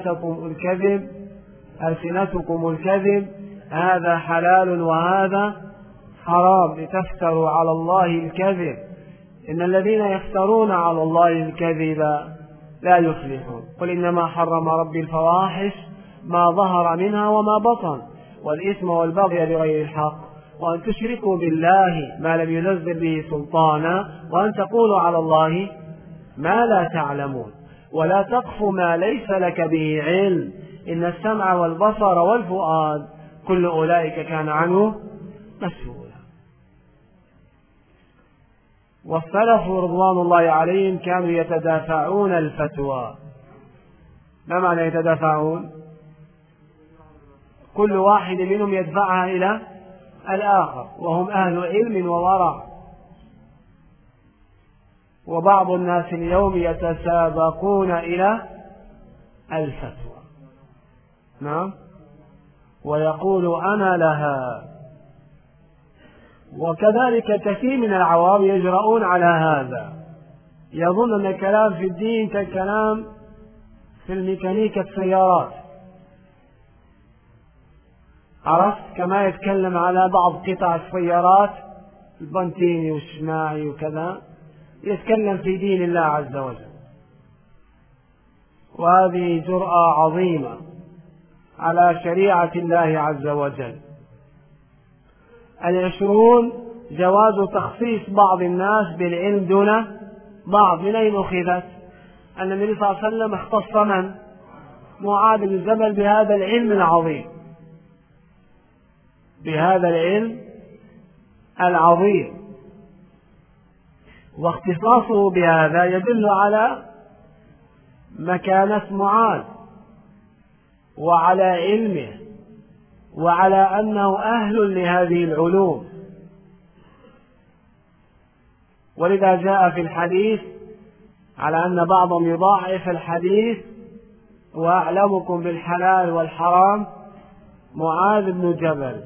ألسنتكم الكذب هذا حلال وهذا حرام لتفتروا على الله الكذب إن الذين يفترون على الله الكذب لا يفلحون. قل إنما حرم ربي الفواحش ما ظهر منها وما بطن والإثم والبغي بغير الحق وأن تشركوا بالله ما لم ينزل به سلطانا وأن تقولوا على الله ما لا تعلمون. ولا تقف ما ليس لك به علم إن السمع والبصر والفؤاد كل أولئك كان عنه مسؤولا. والسلف رضوان الله عليهم كانوا يتدافعون الفتوى. ما معنى يتدافعون؟ كل واحد منهم يدفعها إلى الآخر، وهم أهل علم وورع. وبعض الناس اليوم يتسابقون إلى الفتوى، نعم، ويقول أنا لها. وكذلك كثير من العوام يجرؤون على هذا، يظن أن الكلام في الدين كالكلام في الميكانيكا السيارات. عرفت كما يتكلم على بعض قطع السيارات البنتيني والشماعي وكذا، يتكلم في دين الله عز وجل. وهذه جرأة عظيمة على شريعة الله عز وجل. 20 جواز تخصيص بعض الناس بالعلم دون بعض. من أين أخذت؟ أن النبي صلى الله عليه وسلم اختص من؟ معاذ بن جبل بهذا العلم العظيم، بهذا العلم العظيم. واختصاصه بهذا يدل على مكانة معاذ وعلى علمه وعلى أنه أهل لهذه على أن بعضهم يضاعف الحديث: وأعلمكم بالحلال والحرام معاذ بن جبل.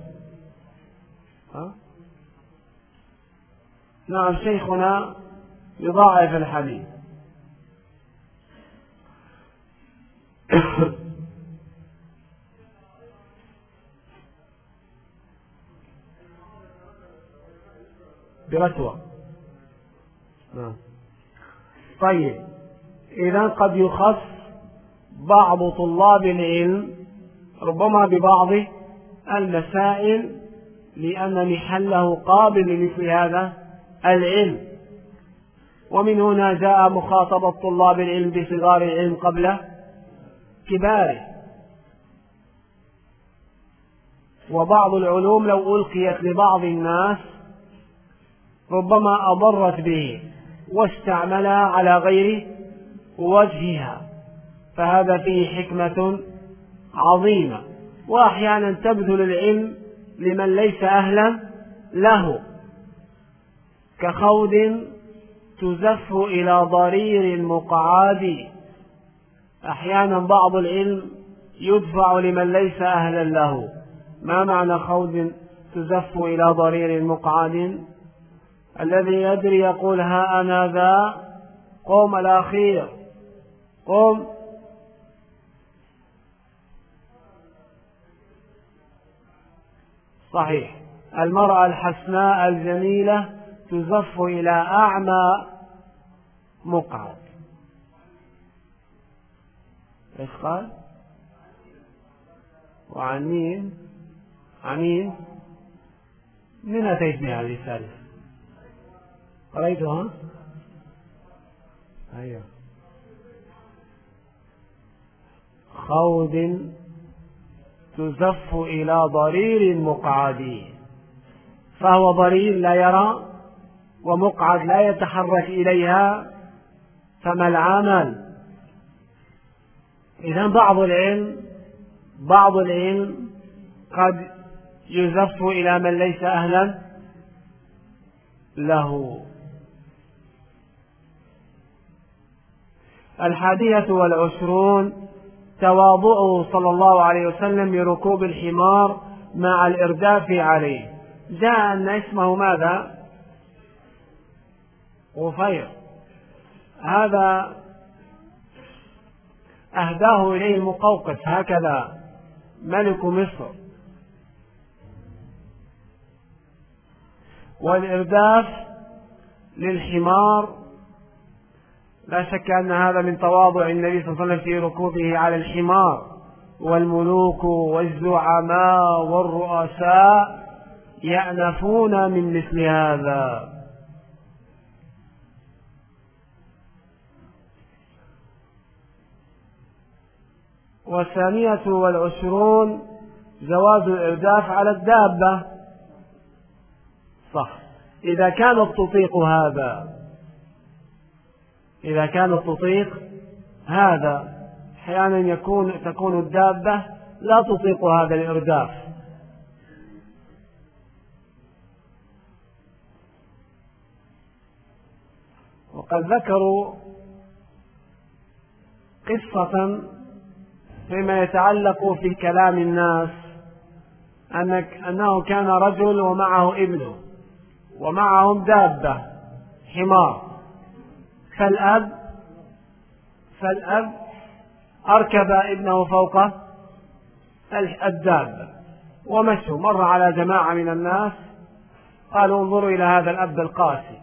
نعم، شيخنا يضاعف الحديث. برتوة. طيب، إذا قد يخص بعض طلاب العلم ربما ببعض المسائل لأن محله قابل لمثل هذا العلم، ومن هنا جاء مخاطبة طلاب العلم بصغار العلم قبل كباره. وبعض العلوم لو ألقيت لبعض الناس ربما أضرت به واستعملها على غير وجهها، فهذا فيه حكمة عظيمة. وأحيانا تبذل العلم لمن ليس أهلا له، كخوض تزف إلى ضرير المقعد. أحيانا بعض العلم يدفع لمن ليس أهلا له. ما معنى خوض تزف إلى ضرير المقعد؟ الذي يدري يقول: ها أنا ذا، قم الأخير، قم. صحيح، المرأة الحسناء الجميلة تزف إلى أعمى مقعد. إيش قال؟ وعن مين؟ عمين. من أتيت بها هذه الثالثة؟ قريتها؟ أيوه. خوض تزف إلى ضرير مقعد، فهو ضرير لا يرى ومقعد لا يتحرك إليها، فما العمل؟ إذن بعض العلم قد يزف إلى من ليس أهلا له. 21 تواضعه صلى الله عليه وسلم لركوب الحمار مع الإرداف عليه. جاء أن اسمه ماذا؟ غفير. هذا أهداه إليه المقوقس، هكذا ملك مصر. والإرداف للحمار لا شك أن هذا من تواضع النبي صلى الله عليه وسلم في ركوبه على الحمار. والملوك والزعماء والرؤساء يأنفون من مثل هذا. والثانية 20 جواز الإرداف على الدابة. صح، إذا كانت تطيق هذا. أحيانا تكون الدابة لا تطيق هذا الإرداف. وقد ذكروا قصة فيما يتعلق في كلام الناس، أنه كان رجل ومعه ابنه ومعهم دابة حمار، فالأب أركب ابنه فوق الدابة ومشوا. مر على جماعة من الناس قالوا: انظروا إلى هذا الأب القاسي،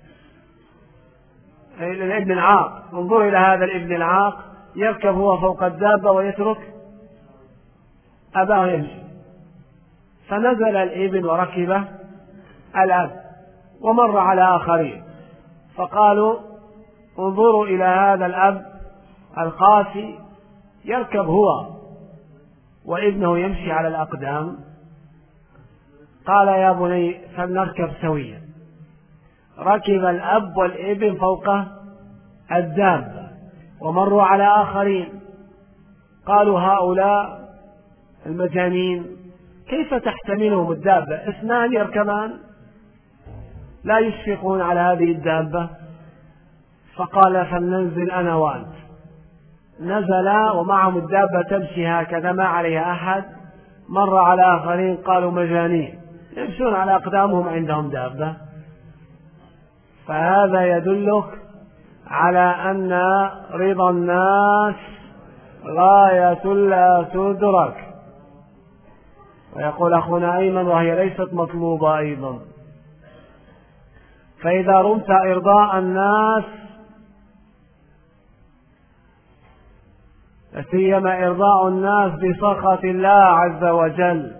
الابن العاق، انظروا إلى هذا الابن العاق يركب هو فوق الدابة ويترك أباه يمشي. فنزل الابن وركب الأب، ومر على آخرين فقالوا: انظروا إلى هذا الأب القاسي يركب هو وابنه يمشي على الأقدام. قال: يا بني فلنركب سويا. ركب الأب والابن فوق الدابة، ومروا على آخرين قالوا: هؤلاء المجانين كيف تحتملهم الدابة؟ 2 يركبان، لا يشفقون على هذه الدابة. فقال فلننزل أنا وأنت. نزل ومعهم الدابة تمشي هكذا ما عليها أحد. مر على آخرين قالوا مجانين يمشون على أقدامهم عندهم دابة. فهذا يدلك على أن رضا الناس غاية لا تدرك. ويقول أخونا أيمن وهي ليست مطلوبة أيضا. فإذا رمت إرضاء الناس سيما إرضاء الناس بسخط الله عز وجل،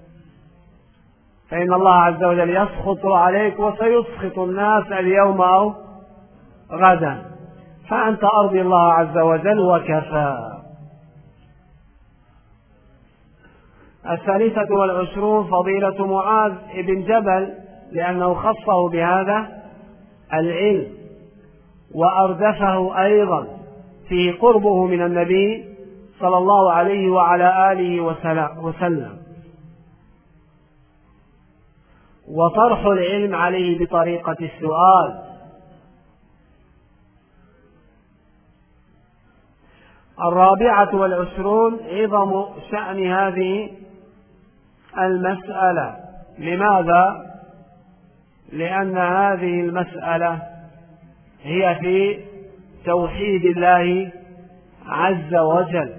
فإن الله عز وجل يسخط عليك وسيسخط الناس اليوم أو غدا، فأنت أرضي الله عز وجل وكفى. 23 فضيلة معاذ بن جبل، لأنه خصه بهذا العلم وأردفه أيضا في قربه من النبي صلى الله عليه وعلى آله وسلم، وطرح العلم عليه بطريقة السؤال. 24 عظم شأن هذه المسألة. لماذا؟ لأن هذه المسألة هي في توحيد الله عز وجل،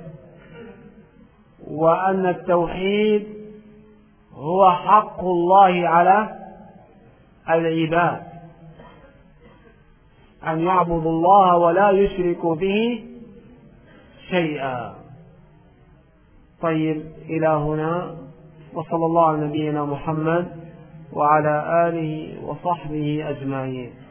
وأن التوحيد هو حق الله على العباد، أن يعبدوا الله ولا يشركوا به شيئا. طيب، إلى هنا، وصلى الله على نبينا محمد وعلى آله وصحبه أجمعين.